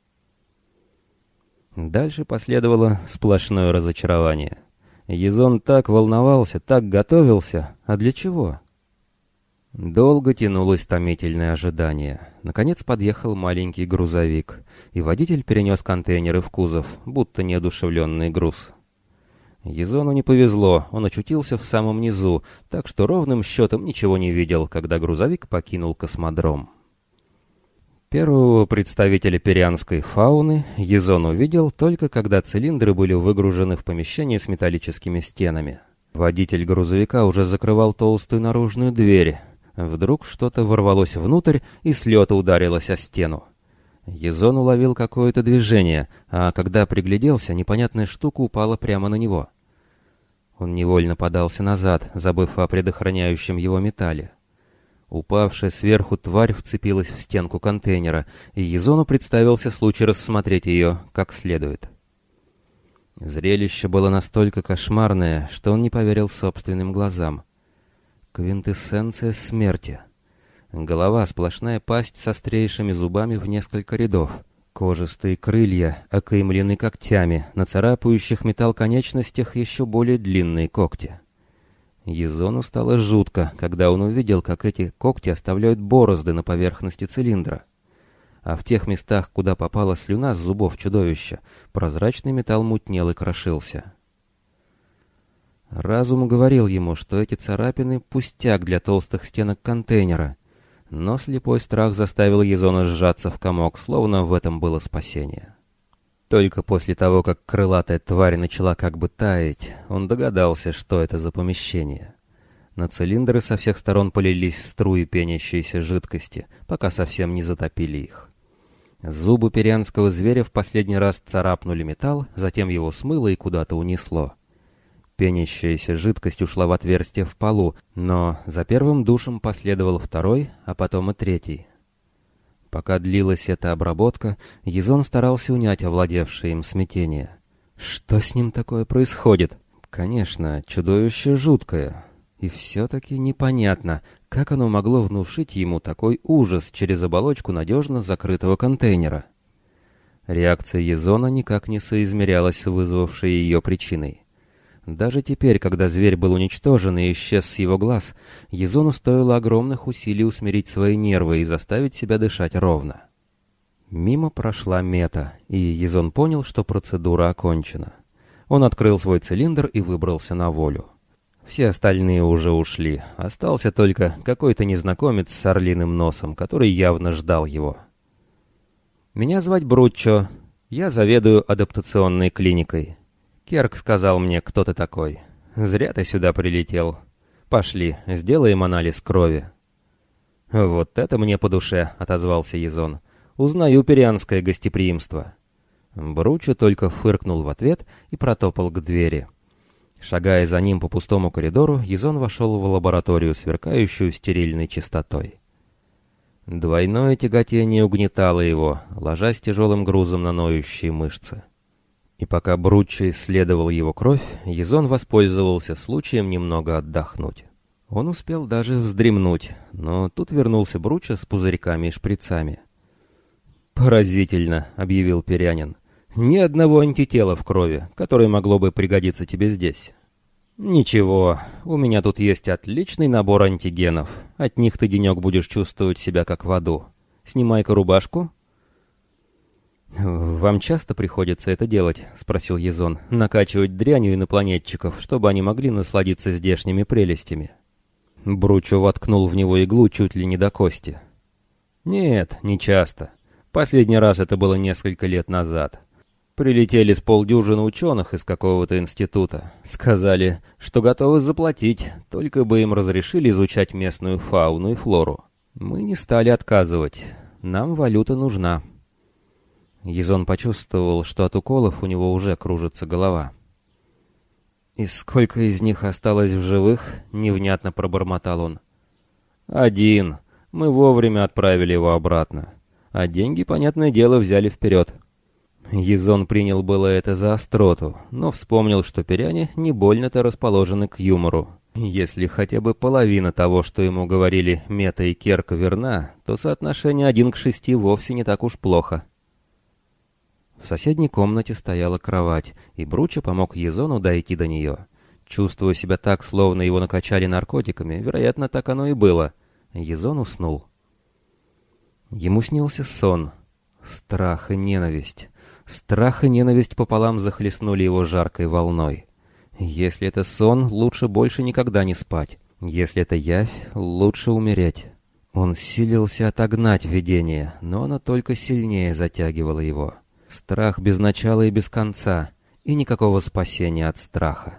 Дальше последовало сплошное разочарование. Язон так волновался, так готовился, а для чего? Долго тянулось томительное ожидание. Наконец подъехал маленький грузовик, и водитель перенес контейнеры в кузов, будто неодушевленный груз. Язону не повезло, он очутился в самом низу, так что ровным счетом ничего не видел, когда грузовик покинул космодром. Первого представителя перианской фауны Язон увидел только когда цилиндры были выгружены в помещение с металлическими стенами. Водитель грузовика уже закрывал толстую наружную дверь. Вдруг что-то ворвалось внутрь и с лета ударилось о стену. Язон уловил какое-то движение, а когда пригляделся, непонятная штука упала прямо на него. Он невольно подался назад, забыв о предохраняющем его металле. Упавшая сверху тварь вцепилась в стенку контейнера, и Язону представился случай рассмотреть ее как следует. Зрелище было настолько кошмарное, что он не поверил собственным глазам. Квинтэссенция смерти. Голова — сплошная пасть с острейшими зубами в несколько рядов. Кожистые крылья окаймлены когтями, на царапающих металл конечностях еще более длинные когти. Язону стало жутко, когда он увидел, как эти когти оставляют борозды на поверхности цилиндра. А в тех местах, куда попала слюна с зубов чудовища, прозрачный металл мутнел и крошился. Разум говорил ему, что эти царапины — пустяк для толстых стенок контейнера, но слепой страх заставил Язона сжаться в комок, словно в этом было спасение. Только после того, как крылатая тварь начала как бы таять, он догадался, что это за помещение. На цилиндры со всех сторон полились струи пенящейся жидкости, пока совсем не затопили их. Зубы перианского зверя в последний раз царапнули металл, затем его смыло и куда-то унесло. Пенящаяся жидкость ушла в отверстие в полу, но за первым душем последовал второй, а потом и третий. Пока длилась эта обработка, Язон старался унять овладевшее им смятение. Что с ним такое происходит? Конечно, чудовище жуткое. И все-таки непонятно, как оно могло внушить ему такой ужас через оболочку надежно закрытого контейнера. Реакция Язона никак не соизмерялась с вызвавшей ее причиной. Даже теперь, когда зверь был уничтожен и исчез с его глаз, Язону стоило огромных усилий усмирить свои нервы и заставить себя дышать ровно. Мимо прошла Мета, и Язон понял, что процедура окончена. Он открыл свой цилиндр и выбрался на волю. Все остальные уже ушли, остался только какой-то незнакомец с орлиным носом, который явно ждал его. «Меня звать Бруччо, я заведую адаптационной клиникой. Керк сказал мне, кто ты такой. Зря ты сюда прилетел. Пошли, сделаем анализ крови». «Вот это мне по душе», — отозвался Язон. «Узнаю перианское гостеприимство». Бруччо только фыркнул в ответ и протопал к двери. Шагая за ним по пустому коридору, Язон вошел в лабораторию, сверкающую стерильной чистотой. Двойное тяготение угнетало его, ложась тяжелым грузом на ноющие мышцы. И пока Бруччо исследовал его кровь, Язон воспользовался случаем немного отдохнуть. Он успел даже вздремнуть, но тут вернулся Бруччо с пузырьками и шприцами. «Поразительно», — объявил перянин. «Ни одного антитела в крови, которое могло бы пригодиться тебе здесь». «Ничего, у меня тут есть отличный набор антигенов. От них ты денек будешь чувствовать себя как в аду. Снимай-ка рубашку». «Вам часто приходится это делать?» — спросил Язон. «Накачивать дрянью инопланетчиков, чтобы они могли насладиться здешними прелестями». Бруччо воткнул в него иглу чуть ли не до кости. «Нет, не часто. Последний раз это было несколько лет назад. Прилетели с полдюжины ученых из какого-то института. Сказали, что готовы заплатить, только бы им разрешили изучать местную фауну и флору. Мы не стали отказывать. Нам валюта нужна». Езон почувствовал, что от уколов у него уже кружится голова. «И сколько из них осталось в живых?» — невнятно пробормотал он. «Один. Мы вовремя отправили его обратно. А деньги, понятное дело, взяли вперед». Езон принял было это за остроту, но вспомнил, что пиряне не больно-то расположены к юмору. Если хотя бы половина того, что ему говорили Мета и Керка, верна, то соотношение один к шести вовсе не так уж плохо. В соседней комнате стояла кровать, и Бруччо помог Езону дойти до нее. Чувствуя себя так, словно его накачали наркотиками, вероятно, так оно и было. Езон уснул. Ему снился сон. Страх и ненависть. Страх и ненависть пополам захлестнули его жаркой волной. Если это сон, лучше больше никогда не спать. Если это явь, лучше умереть. Он силился отогнать видение, но оно только сильнее затягивало его. Страх без начала и без конца, и никакого спасения от страха.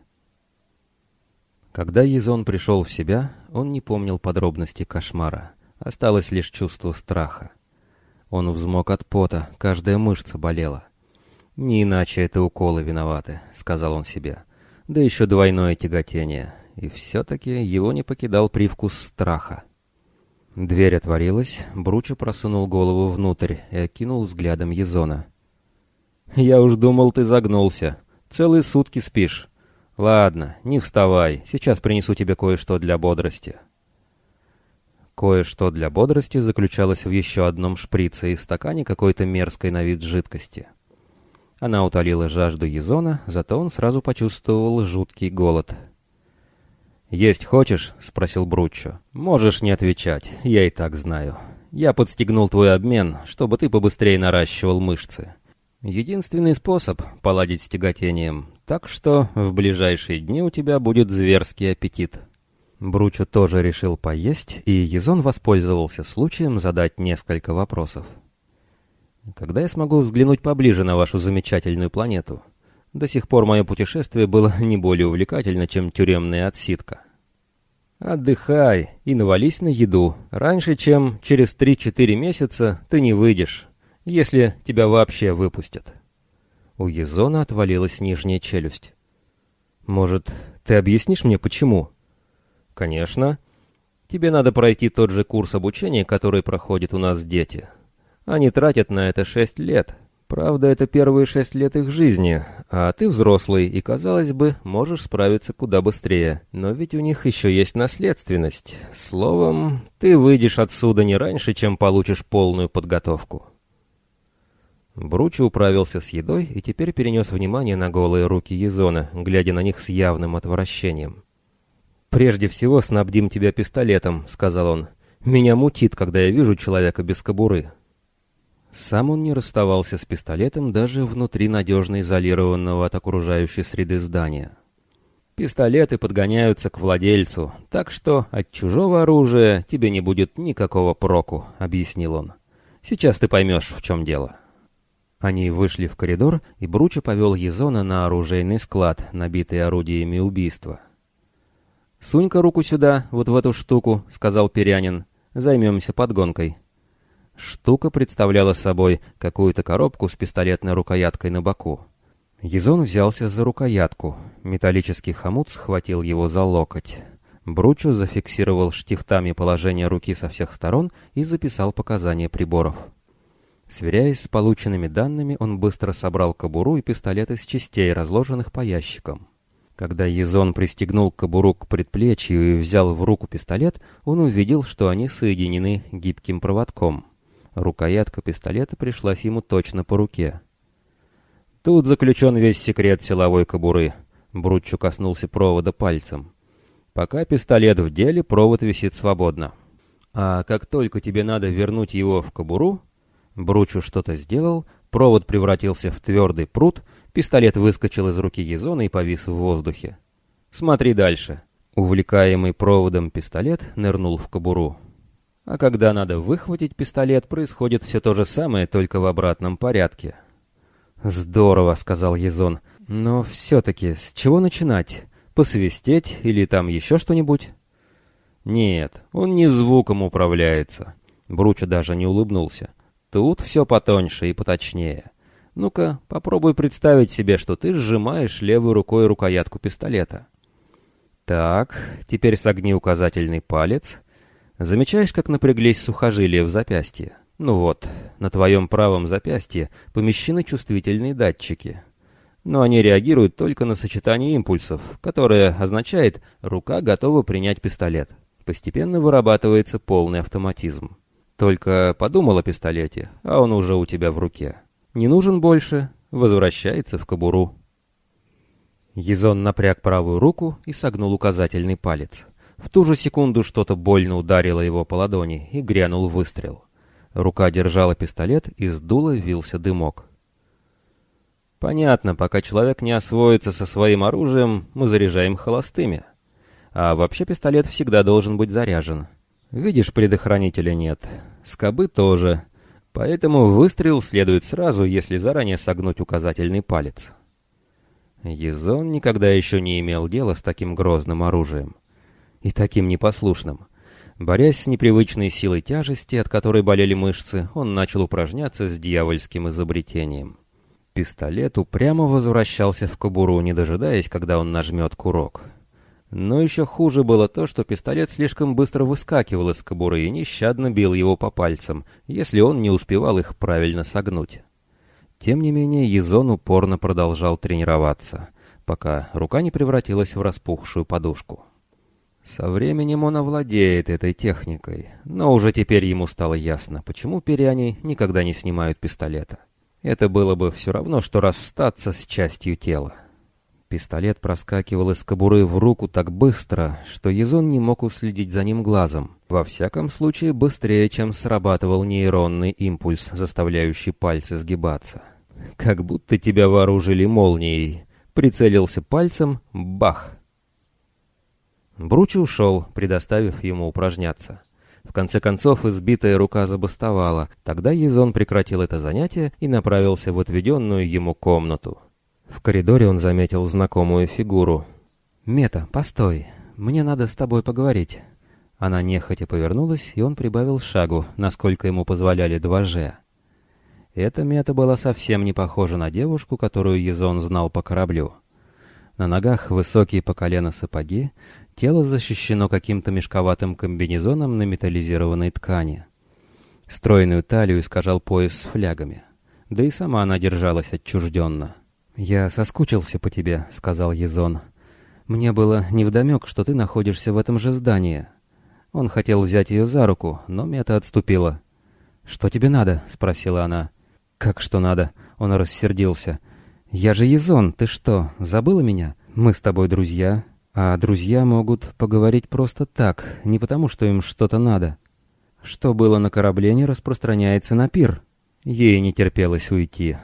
Когда Езон пришел в себя, он не помнил подробностей кошмара. Осталось лишь чувство страха. Он взмок от пота, каждая мышца болела. «Не иначе это уколы виноваты», — сказал он себе. «Да еще двойное тяготение». И все-таки его не покидал привкус страха. Дверь отворилась, Бруччо просунул голову внутрь и окинул взглядом Езона. «Я уж думал, ты загнулся. Целые сутки спишь. Ладно, не вставай, сейчас принесу тебе кое-что для бодрости». Кое-что для бодрости заключалось в еще одном шприце и стакане какой-то мерзкой на вид жидкости. Она утолила жажду Езона, зато он сразу почувствовал жуткий голод. «Есть хочешь?» — спросил Бруччо. «Можешь не отвечать, я и так знаю. Я подстегнул твой обмен, чтобы ты побыстрее наращивал мышцы. Единственный способ поладить с тяготением, так что в ближайшие дни у тебя будет зверский аппетит». Бруччо тоже решил поесть, и Езон воспользовался случаем задать несколько вопросов. «Когда я смогу взглянуть поближе на вашу замечательную планету? До сих пор мое путешествие было не более увлекательно, чем тюремная отсидка». «Отдыхай и навались на еду. Раньше, чем через три-четыре месяца, ты не выйдешь, если тебя вообще выпустят». У Езона отвалилась нижняя челюсть. «Может, ты объяснишь мне, почему?» «Конечно. Тебе надо пройти тот же курс обучения, который проходят у нас дети. Они тратят на это шесть лет. Правда, это первые шесть лет их жизни, а ты взрослый и, казалось бы, можешь справиться куда быстрее. Но ведь у них еще есть наследственность. Словом, ты выйдешь отсюда не раньше, чем получишь полную подготовку». Бруччо управился с едой и теперь перенес внимание на голые руки Езона, глядя на них с явным отвращением. «Прежде всего снабдим тебя пистолетом», — сказал он. «Меня мутит, когда я вижу человека без кобуры». Сам он не расставался с пистолетом даже внутри надежно изолированного от окружающей среды здания. «Пистолеты подгоняются к владельцу, так что от чужого оружия тебе не будет никакого проку», — объяснил он. «Сейчас ты поймешь, в чем дело». Они вышли в коридор, и Бруччо повел Езона на оружейный склад, набитый орудиями убийства. «Сунь-ка руку сюда, вот в эту штуку», — сказал Пирянин. «Займемся подгонкой». Штука представляла собой какую-то коробку с пистолетной рукояткой на боку. Езон взялся за рукоятку. Металлический хомут схватил его за локоть. Бруччо зафиксировал штифтами положение руки со всех сторон и записал показания приборов. Сверяясь с полученными данными, он быстро собрал кобуру и пистолет из частей, разложенных по ящикам. Когда Езон пристегнул кобуру к предплечью и взял в руку пистолет, он увидел, что они соединены гибким проводком. Рукоятка пистолета пришлась ему точно по руке. «Тут заключен весь секрет силовой кобуры», — Бруччо коснулся провода пальцем. «Пока пистолет в деле, провод висит свободно. А как только тебе надо вернуть его в кобуру...» Бруччо что-то сделал, провод превратился в твердый прут, пистолет выскочил из руки Езона и повис в воздухе. «Смотри дальше». Увлекаемый проводом пистолет нырнул в кобуру. А когда надо выхватить пистолет, происходит все то же самое, только в обратном порядке. «Здорово», — сказал Езон. «Но все-таки с чего начинать? Посвистеть или там еще что-нибудь?» «Нет, он не звуком управляется». Бруччо даже не улыбнулся. «Тут все потоньше и поточнее. Ну-ка, попробуй представить себе, что ты сжимаешь левой рукой рукоятку пистолета. Так, теперь согни указательный палец. Замечаешь, как напряглись сухожилия в запястье? Ну вот, на твоем правом запястье помещены чувствительные датчики. Но они реагируют только на сочетание импульсов, которое означает «рука готова принять пистолет». Постепенно вырабатывается полный автоматизм. Только подумал о пистолете, а он уже у тебя в руке. Не нужен больше, возвращается в кобуру. Езон напряг правую руку и согнул указательный палец. В ту же секунду что-то больно ударило его по ладони, и грянул выстрел. Рука держала пистолет, и с дула вился дымок. Понятно, пока человек не освоится со своим оружием, мы заряжаем холостыми. А вообще пистолет всегда должен быть заряжен. Видишь, предохранителя нет. Скобы тоже. Поэтому выстрел следует сразу, если заранее согнуть указательный палец. Езон никогда еще не имел дела с таким грозным оружием. И таким непослушным. Борясь с непривычной силой тяжести, от которой болели мышцы, он начал упражняться с дьявольским изобретением. Пистолет упрямо возвращался в кобуру, не дожидаясь, когда он нажмет курок. Но еще хуже было то, что пистолет слишком быстро выскакивал из кобуры и нещадно бил его по пальцам, если он не успевал их правильно согнуть. Тем не менее, Езон упорно продолжал тренироваться, пока рука не превратилась в распухшую подушку. Со временем он овладеет этой техникой, но уже теперь ему стало ясно, почему пиряне никогда не снимают пистолета. Это было бы все равно, что расстаться с частью тела. Пистолет проскакивал из кобуры в руку так быстро, что Езон не мог уследить за ним глазом. Во всяком случае, быстрее, чем срабатывал нейронный импульс, заставляющий пальцы сгибаться. Как будто тебя вооружили молнией. Прицелился пальцем — бах! Бруччи ушел, предоставив ему упражняться. В конце концов, избитая рука забастовала. Тогда Езон прекратил это занятие и направился в отведенную ему комнату. В коридоре он заметил знакомую фигуру. «Мета, постой, мне надо с тобой поговорить». Она нехотя повернулась, и он прибавил шагу, насколько ему позволяли два же. Эта Мета была совсем не похожа на девушку, которую Езон знал по кораблю. На ногах высокие по колено сапоги, тело защищено каким-то мешковатым комбинезоном на металлизированной ткани. Стройную талию искажал пояс с флягами. Да и сама она держалась отчужденно. «Я соскучился по тебе», — сказал Езон. «Мне было невдомек, что ты находишься в этом же здании». Он хотел взять ее за руку, но Мета отступила. «Что тебе надо?» — спросила она. «Как что надо?» — он рассердился. «Я же Езон, ты что, забыла меня? Мы с тобой друзья, а друзья могут поговорить просто так, не потому что им что-то надо. Что было на корабле, не распространяется на пир». Ей не терпелось уйти.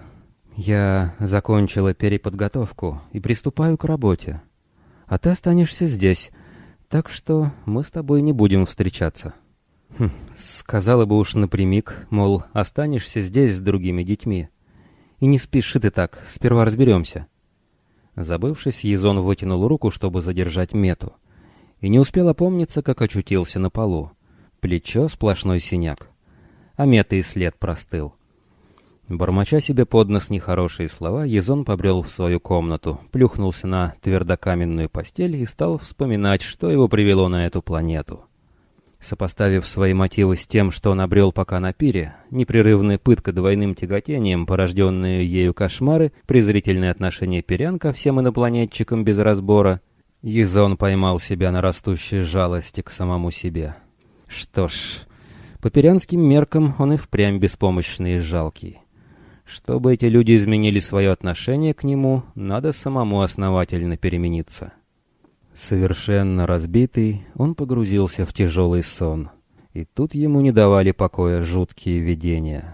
«Я закончила переподготовку и приступаю к работе. А ты останешься здесь, так что мы с тобой не будем встречаться». Хм, сказала бы уж напрямик, мол, останешься здесь с другими детьми. И не спеши ты так, сперва разберемся. Забывшись, Езон вытянул руку, чтобы задержать Мету. И не успел опомниться, как очутился на полу. Плечо — сплошной синяк. А Мета и след простыл. Бормоча себе под нос нехорошие слова, Езон побрел в свою комнату, плюхнулся на твердокаменную постель и стал вспоминать, что его привело на эту планету. Сопоставив свои мотивы с тем, что он обрел пока на пире, непрерывная пытка двойным тяготением, порожденные ею кошмары, презрительное отношение пирян ко всем инопланетчикам без разбора, Езон поймал себя на растущей жалости к самому себе. Что ж, по пирянским меркам он и впрямь беспомощный и жалкий. Чтобы эти люди изменили свое отношение к нему, надо самому основательно перемениться. Совершенно разбитый, он погрузился в тяжелый сон. И тут ему не давали покоя жуткие видения.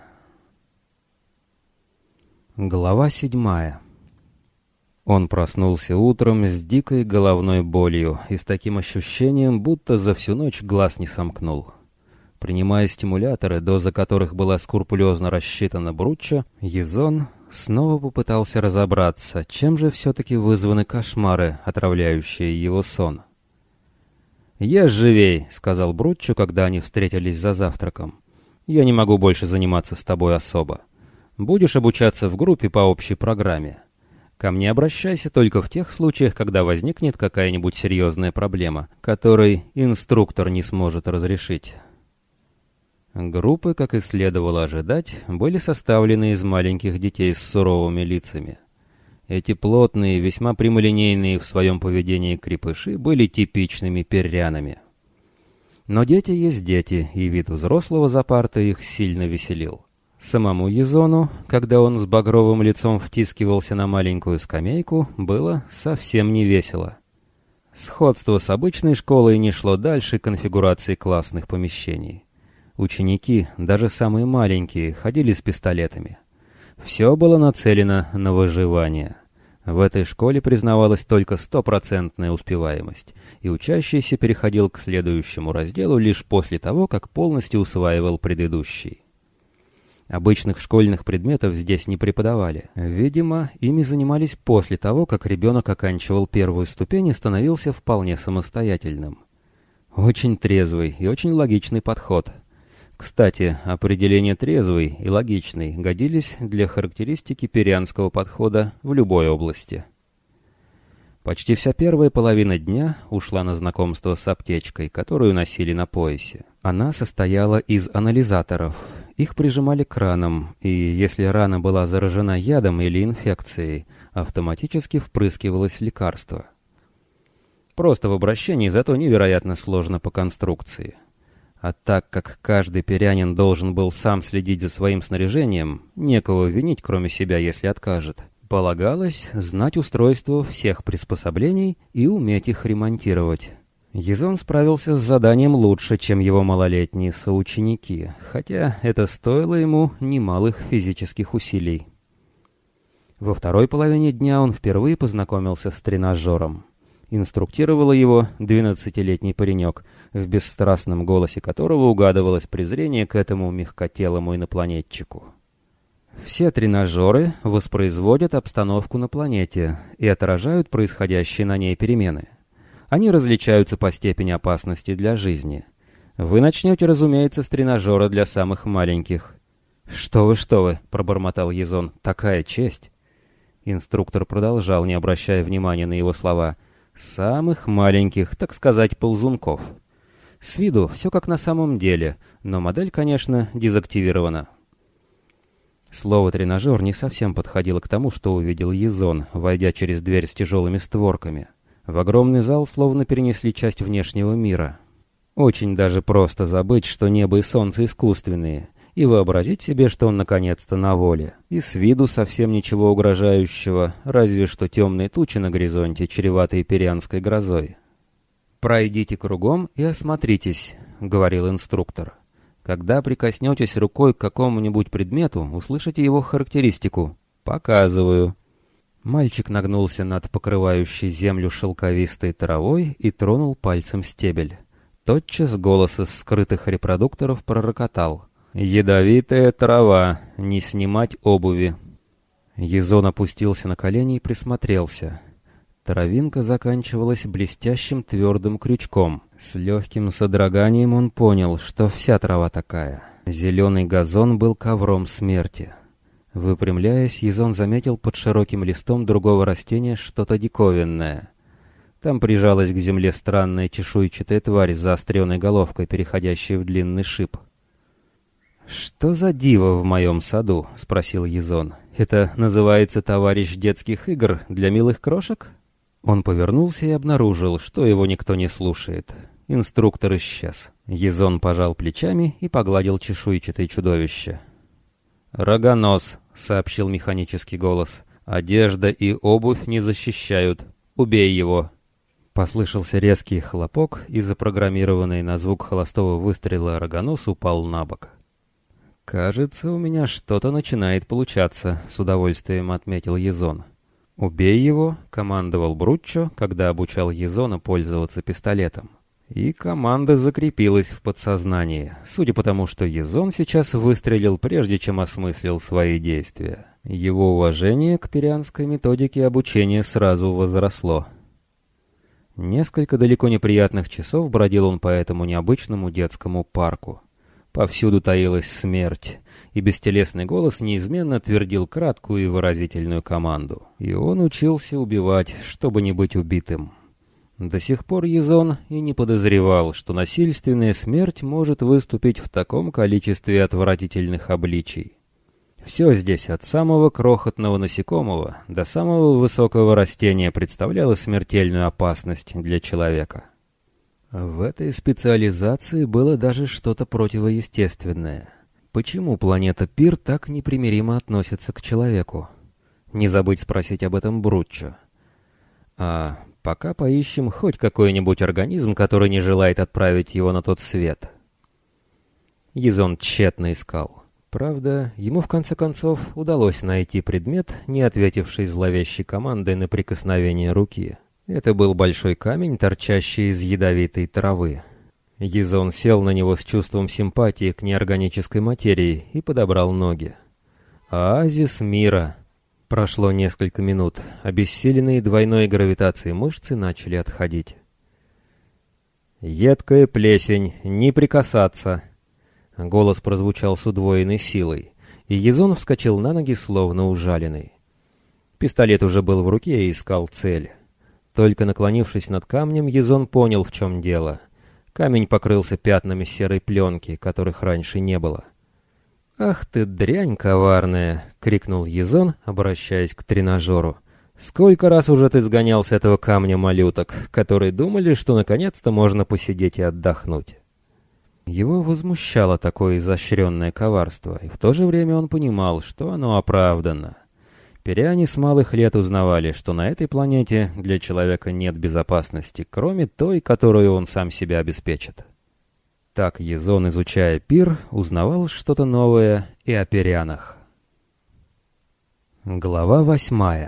Глава седьмая. Он проснулся утром с дикой головной болью и с таким ощущением, будто за всю ночь глаз не сомкнул. Принимая стимуляторы, доза которых была скрупулезно рассчитана Бруччо, Езон снова попытался разобраться, чем же все-таки вызваны кошмары, отравляющие его сон. «Ешь живей», — сказал Бруччо, когда они встретились за завтраком. «Я не могу больше заниматься с тобой особо. Будешь обучаться в группе по общей программе. Ко мне обращайся только в тех случаях, когда возникнет какая-нибудь серьезная проблема, которой инструктор не сможет разрешить». Группы, как и следовало ожидать, были составлены из маленьких детей с суровыми лицами. Эти плотные, весьма прямолинейные в своем поведении крепыши были типичными перрянами. Но дети есть дети, и вид взрослого за партой их сильно веселил. Самому Езону, когда он с багровым лицом втискивался на маленькую скамейку, было совсем не весело. Сходство с обычной школой не шло дальше конфигурации классных помещений. Ученики, даже самые маленькие, ходили с пистолетами. Все было нацелено на выживание. В этой школе признавалась только стопроцентная успеваемость, и учащийся переходил к следующему разделу лишь после того, как полностью усваивал предыдущий. Обычных школьных предметов здесь не преподавали. Видимо, ими занимались после того, как ребенок оканчивал первую ступень и становился вполне самостоятельным. Очень трезвый и очень логичный подход. Кстати, определения «трезвый» и «логичный» годились для характеристики перианского подхода в любой области. Почти вся первая половина дня ушла на знакомство с аптечкой, которую носили на поясе. Она состояла из анализаторов. Их прижимали к ранам, и если рана была заражена ядом или инфекцией, автоматически впрыскивалось лекарство. Просто в обращении, зато невероятно сложно по конструкции. А так как каждый перянин должен был сам следить за своим снаряжением, некого винить, кроме себя, если откажет, полагалось знать устройство всех приспособлений и уметь их ремонтировать. Езон справился с заданием лучше, чем его малолетние соученики, хотя это стоило ему немалых физических усилий. Во второй половине дня он впервые познакомился с тренажером. Инструктировал его двенадцатилетний паренек, в бесстрастном голосе которого угадывалось презрение к этому мягкотелому инопланетчику. Все тренажеры воспроизводят обстановку на планете и отражают происходящие на ней перемены. Они различаются по степени опасности для жизни. Вы начнете, разумеется, с тренажера для самых маленьких. «Что вы, что вы!» — пробормотал Езон. «Такая честь!» Инструктор продолжал, не обращая внимания на его слова. «Самых маленьких, так сказать, ползунков. С виду все как на самом деле, но модель, конечно, дезактивирована». Слово «тренажер» не совсем подходило к тому, что увидел Езон, войдя через дверь с тяжелыми створками. В огромный зал словно перенесли часть внешнего мира. Очень даже просто забыть, что небо и солнце искусственные, и вообразить себе, что он наконец-то на воле. И с виду совсем ничего угрожающего, разве что темные тучи на горизонте, чреватые перианской грозой. «Пройдите кругом и осмотритесь», — говорил инструктор. «Когда прикоснетесь рукой к какому-нибудь предмету, услышите его характеристику. Показываю». Мальчик нагнулся над покрывающей землю шелковистой травой и тронул пальцем стебель. Тотчас голос из скрытых репродукторов пророкотал. «Ядовитая трава, не снимать обуви». Езон опустился на колени и присмотрелся. Травинка заканчивалась блестящим твердым крючком. С легким содроганием он понял, что вся трава такая. Зеленый газон был ковром смерти. Выпрямляясь, Езон заметил под широким листом другого растения что-то диковинное. Там прижалась к земле странная чешуйчатая тварь с заостренной головкой, переходящая в длинный шип. «Что за диво в моем саду?» — спросил Езон. «Это называется товарищ детских игр для милых крошек?» Он повернулся и обнаружил, что его никто не слушает. Инструктор исчез. Езон пожал плечами и погладил чешуйчатое чудовище. «Рогонос», — сообщил механический голос. «Одежда и обувь не защищают. Убей его». Послышался резкий хлопок, и запрограммированный на звук холостого выстрела рогонос упал на бок. «Кажется, у меня что-то начинает получаться», — с удовольствием отметил Езон. «Убей его», — командовал Бруччо, когда обучал Езона пользоваться пистолетом. И команда закрепилась в подсознании, судя по тому, что Езон сейчас выстрелил, прежде чем осмыслил свои действия. Его уважение к перианской методике обучения сразу возросло. Несколько далеко неприятных часов бродил он по этому необычному детскому парку. Повсюду таилась смерть, и бестелесный голос неизменно твердил краткую и выразительную команду. И он учился убивать, чтобы не быть убитым. До сих пор Езон и не подозревал, что насильственная смерть может выступить в таком количестве отвратительных обличий. Все здесь, от самого крохотного насекомого до самого высокого растения, представляло смертельную опасность для человека. В этой специализации было даже что-то противоестественное. Почему планета Пир так непримиримо относится к человеку? Не забыть спросить об этом Бруччо. А пока поищем хоть какой-нибудь организм, который не желает отправить его на тот свет. Езон тщетно искал. Правда, ему в конце концов удалось найти предмет, не ответивший зловещей командой на прикосновение руки. Это был большой камень, торчащий из ядовитой травы. Езон сел на него с чувством симпатии к неорганической материи и подобрал ноги. Оазис мира. Прошло несколько минут. Обессиленные двойной гравитацией мышцы начали отходить. «Едкая плесень, не прикасаться!» Голос прозвучал с удвоенной силой, и Езон вскочил на ноги, словно ужаленный. Пистолет уже был в руке и искал цель. Только наклонившись над камнем, Езон понял, в чем дело. Камень покрылся пятнами серой пленки, которых раньше не было. «Ах ты, дрянь коварная!» — крикнул Езон, обращаясь к тренажеру. «Сколько раз уже ты сгонял с этого камня малюток, которые думали, что наконец-то можно посидеть и отдохнуть?» Его возмущало такое изощренное коварство, и в то же время он понимал, что оно оправдано. Пириане с малых лет узнавали, что на этой планете для человека нет безопасности, кроме той, которую он сам себе обеспечит. Так Езон, изучая Пир, узнавал что-то новое и о пирианах. Глава восьмая.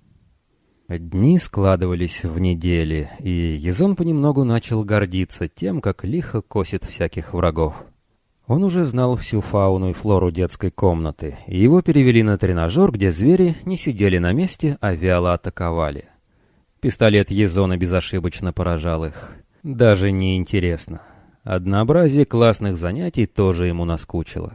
Дни складывались в недели, и Езон понемногу начал гордиться тем, как лихо косит всяких врагов. Он уже знал всю фауну и флору детской комнаты, и его перевели на тренажер, где звери не сидели на месте, а вяло атаковали. Пистолет Езона безошибочно поражал их. Даже не интересно. Однообразие классных занятий тоже ему наскучило.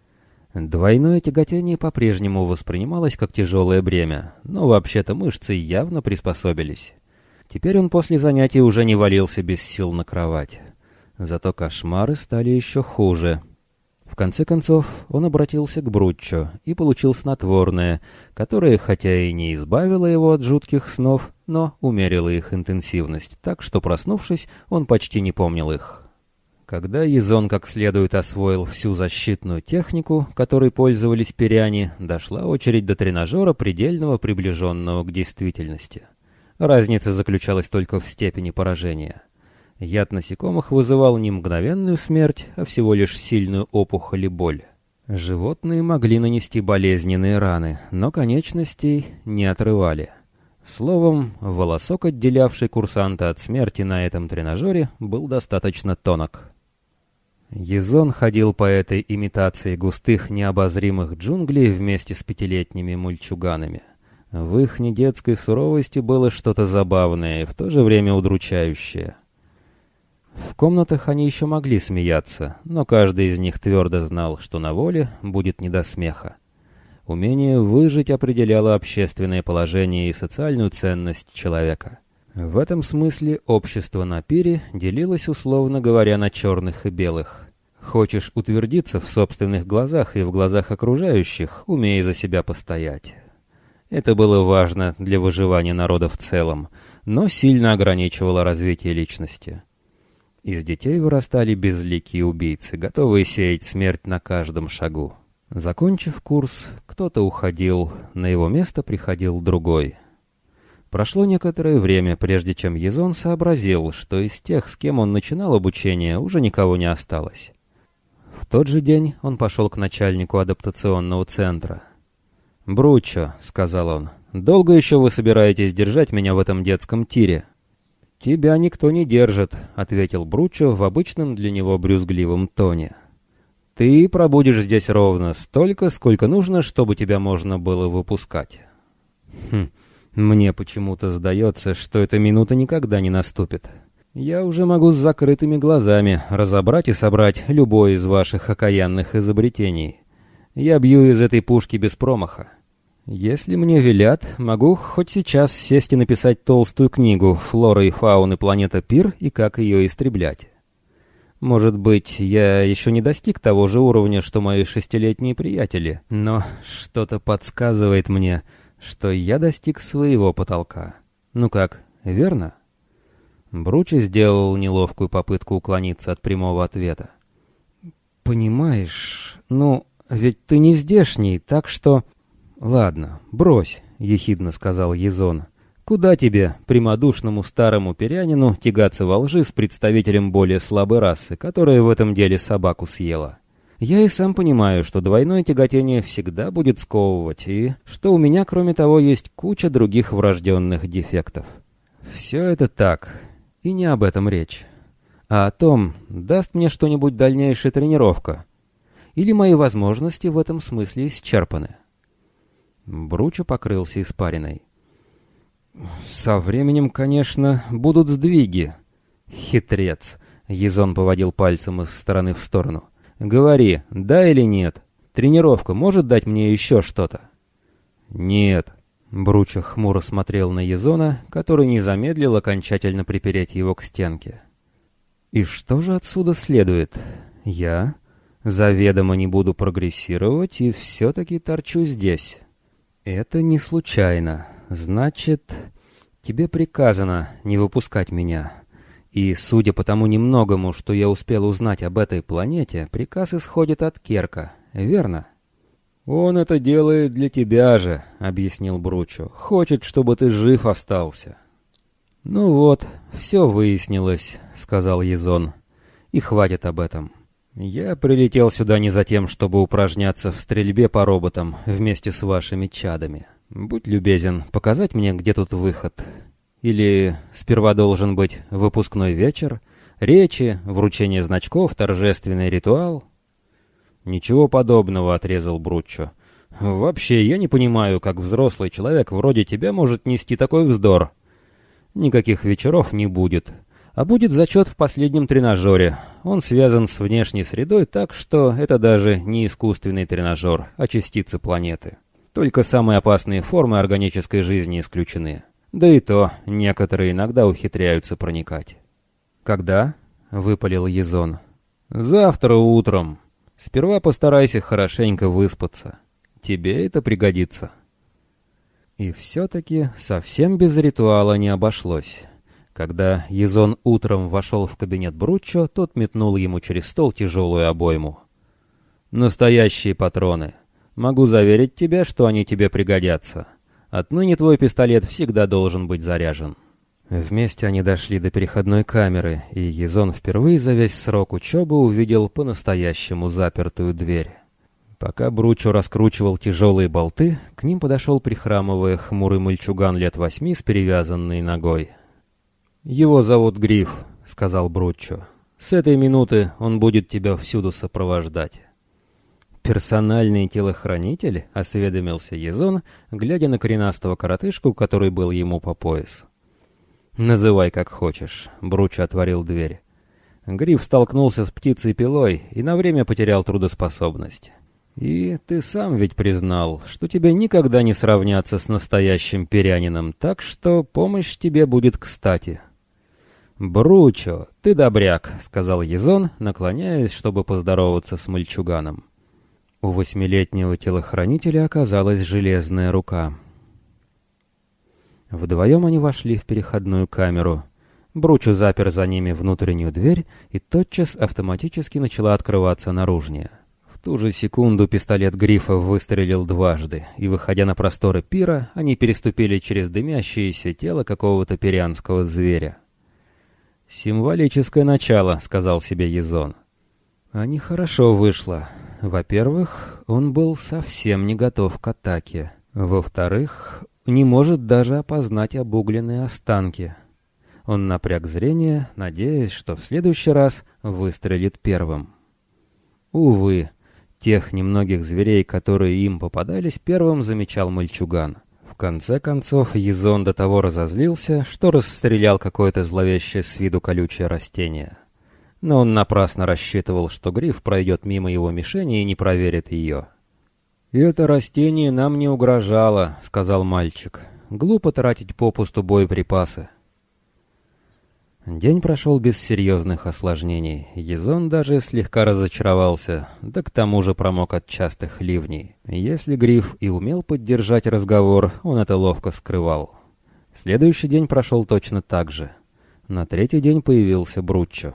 Двойное тяготение по-прежнему воспринималось как тяжелое бремя, но вообще-то мышцы явно приспособились. Теперь он после занятий уже не валился без сил на кровать. Зато кошмары стали еще хуже. В конце концов, он обратился к Бруччо и получил снотворное, которое, хотя и не избавило его от жутких снов, но умерило их интенсивность, так что, проснувшись, он почти не помнил их. Когда Езон как следует освоил всю защитную технику, которой пользовались пириане, дошла очередь до тренажера, предельного приближенного к действительности. Разница заключалась только в степени поражения. Яд насекомых вызывал не мгновенную смерть, а всего лишь сильную опухоль и боль. Животные могли нанести болезненные раны, но конечностей не отрывали. Словом, волосок, отделявший курсанта от смерти на этом тренажере, был достаточно тонок. Езон ходил по этой имитации густых необозримых джунглей вместе с пятилетними мульчуганами. В их недетской суровости было что-то забавное и в то же время удручающее. В комнатах они еще могли смеяться, но каждый из них твердо знал, что на воле будет не до смеха. Умение выжить определяло общественное положение и социальную ценность человека. В этом смысле общество на пире делилось, условно говоря, на черных и белых. Хочешь утвердиться в собственных глазах и в глазах окружающих, умей за себя постоять. Это было важно для выживания народа в целом, но сильно ограничивало развитие личности. Из детей вырастали безликие убийцы, готовые сеять смерть на каждом шагу. Закончив курс, кто-то уходил, на его место приходил другой. Прошло некоторое время, прежде чем Езон сообразил, что из тех, с кем он начинал обучение, уже никого не осталось. В тот же день он пошел к начальнику адаптационного центра. «Бруччо», — сказал он, — «долго еще вы собираетесь держать меня в этом детском тире?» «Тебя никто не держит», — ответил Бруччо в обычном для него брюзгливом тоне. «Ты пробудешь здесь ровно столько, сколько нужно, чтобы тебя можно было выпускать». «Хм, мне почему-то сдается, что эта минута никогда не наступит. Я уже могу с закрытыми глазами разобрать и собрать любое из ваших окаянных изобретений. Я бью из этой пушки без промаха. Если мне велят, могу хоть сейчас сесть и написать толстую книгу «Флора и фауны планеты Пир» и как ее истреблять. Может быть, я еще не достиг того же уровня, что мои шестилетние приятели, но что-то подсказывает мне, что я достиг своего потолка. Ну как, верно? Бручи сделал неловкую попытку уклониться от прямого ответа. «Понимаешь, ну, ведь ты не здешний, так что...» «Ладно, брось», — ехидно сказал Езон. «Куда тебе, прямодушному старому перянину, тягаться во лжи с представителем более слабой расы, которая в этом деле собаку съела? Я и сам понимаю, что двойное тяготение всегда будет сковывать, и что у меня, кроме того, есть куча других врожденных дефектов. Все это так, и не об этом речь. А о том, даст мне что-нибудь дальнейшая тренировка, или мои возможности в этом смысле исчерпаны». Бручо покрылся испариной. «Со временем, конечно, будут сдвиги». «Хитрец!» — Езон поводил пальцем из стороны в сторону. «Говори, да или нет? Тренировка может дать мне еще что-то?» «Нет». Бручо хмуро смотрел на Езона, который не замедлил окончательно припереть его к стенке. «И что же отсюда следует? Я заведомо не буду прогрессировать и все-таки торчу здесь. Это не случайно. Значит, тебе приказано не выпускать меня. И, судя по тому немногому, что я успел узнать об этой планете, приказ исходит от Керка, верно?» «Он это делает для тебя же», — объяснил Бручо. «Хочет, чтобы ты жив остался». «Ну вот, все выяснилось», — сказал Езон. «И хватит об этом. Я прилетел сюда не за тем, чтобы упражняться в стрельбе по роботам вместе с вашими чадами. Будь любезен, показать мне, где тут выход. Или сперва должен быть выпускной вечер, речи, вручение значков, торжественный ритуал?» «Ничего подобного», — отрезал Бруччо. «Вообще, я не понимаю, как взрослый человек вроде тебя может нести такой вздор. Никаких вечеров не будет. А будет зачет в последнем тренажере. Он связан с внешней средой так, что это даже не искусственный тренажер, а частицы планеты. Только самые опасные формы органической жизни исключены. Да и то, некоторые иногда ухитряются проникать». «Когда?» — выпалил Езон. «Завтра утром. Сперва постарайся хорошенько выспаться. Тебе это пригодится». И все-таки совсем без ритуала не обошлось. Когда Езон утром вошел в кабинет Бруччо, тот метнул ему через стол тяжелую обойму. «Настоящие патроны. Могу заверить тебя, что они тебе пригодятся. Отныне твой пистолет всегда должен быть заряжен». Вместе они дошли до переходной камеры, и Езон впервые за весь срок учебы увидел по-настоящему запертую дверь. Пока Бруччо раскручивал тяжелые болты, к ним подошел, прихрамывая, хмурый мальчуган лет восьми с перевязанной ногой. «Его зовут Гриф», — сказал Бруччо. «С этой минуты он будет тебя всюду сопровождать». «Персональный телохранитель?» — осведомился Езон, глядя на коренастого коротышку, который был ему по пояс. «Называй как хочешь», — Бруччо отворил дверь. Гриф столкнулся с птицей-пилой и на время потерял трудоспособность. «И ты сам ведь признал, что тебе никогда не сравняться с настоящим перянином, так что помощь тебе будет кстати». «Бруччо, ты добряк», — сказал Езон, наклоняясь, чтобы поздороваться с мальчуганом. У восьмилетнего телохранителя оказалась железная рука. Вдвоем они вошли в переходную камеру. Бруччо запер за ними внутреннюю дверь, и тотчас автоматически начала открываться наружная. В ту же секунду пистолет Грифа выстрелил дважды, и, выходя на просторы пира, они переступили через дымящееся тело какого-то перианского зверя. «Символическое начало», — сказал себе Езон. А нехорошо вышло. Во-первых, он был совсем не готов к атаке. Во-вторых, не может даже опознать обугленные останки. Он напряг зрение, надеясь, что в следующий раз выстрелит первым. Увы, тех немногих зверей, которые им попадались, первым замечал мальчуган. В конце концов, Езон до того разозлился, что расстрелял какое-то зловещее с виду колючее растение. Но он напрасно рассчитывал, что гриф пройдет мимо его мишени и не проверит ее. «И это растение нам не угрожало», — сказал мальчик. «Глупо тратить попусту боеприпасы». День прошел без серьезных осложнений. Езон даже слегка разочаровался, да к тому же промок от частых ливней. Если гриф и умел поддержать разговор, он это ловко скрывал. Следующий день прошел точно так же. На третий день появился Бруччо.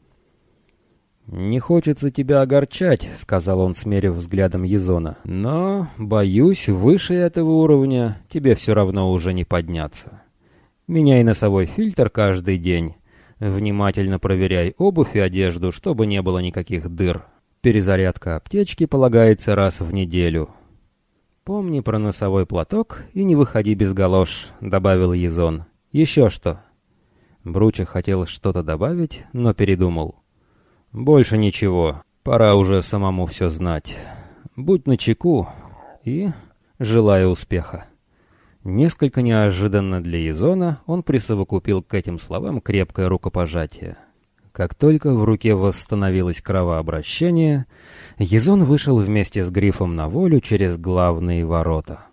«Не хочется тебя огорчать», — сказал он, смерив взглядом Езона. «Но, боюсь, выше этого уровня тебе все равно уже не подняться. Меняй носовой фильтр каждый день. Внимательно проверяй обувь и одежду, чтобы не было никаких дыр. Перезарядка аптечки полагается раз в неделю. Помни про носовой платок и не выходи без галош», — добавил Езон. «Еще что?» Бруччо хотел что-то добавить, но передумал. «Больше ничего. Пора уже самому все знать. Будь начеку и желаю успеха». Несколько неожиданно для Езона он присовокупил к этим словам крепкое рукопожатие. Как только в руке восстановилось кровообращение, Езон вышел вместе с грифом на волю через главные ворота.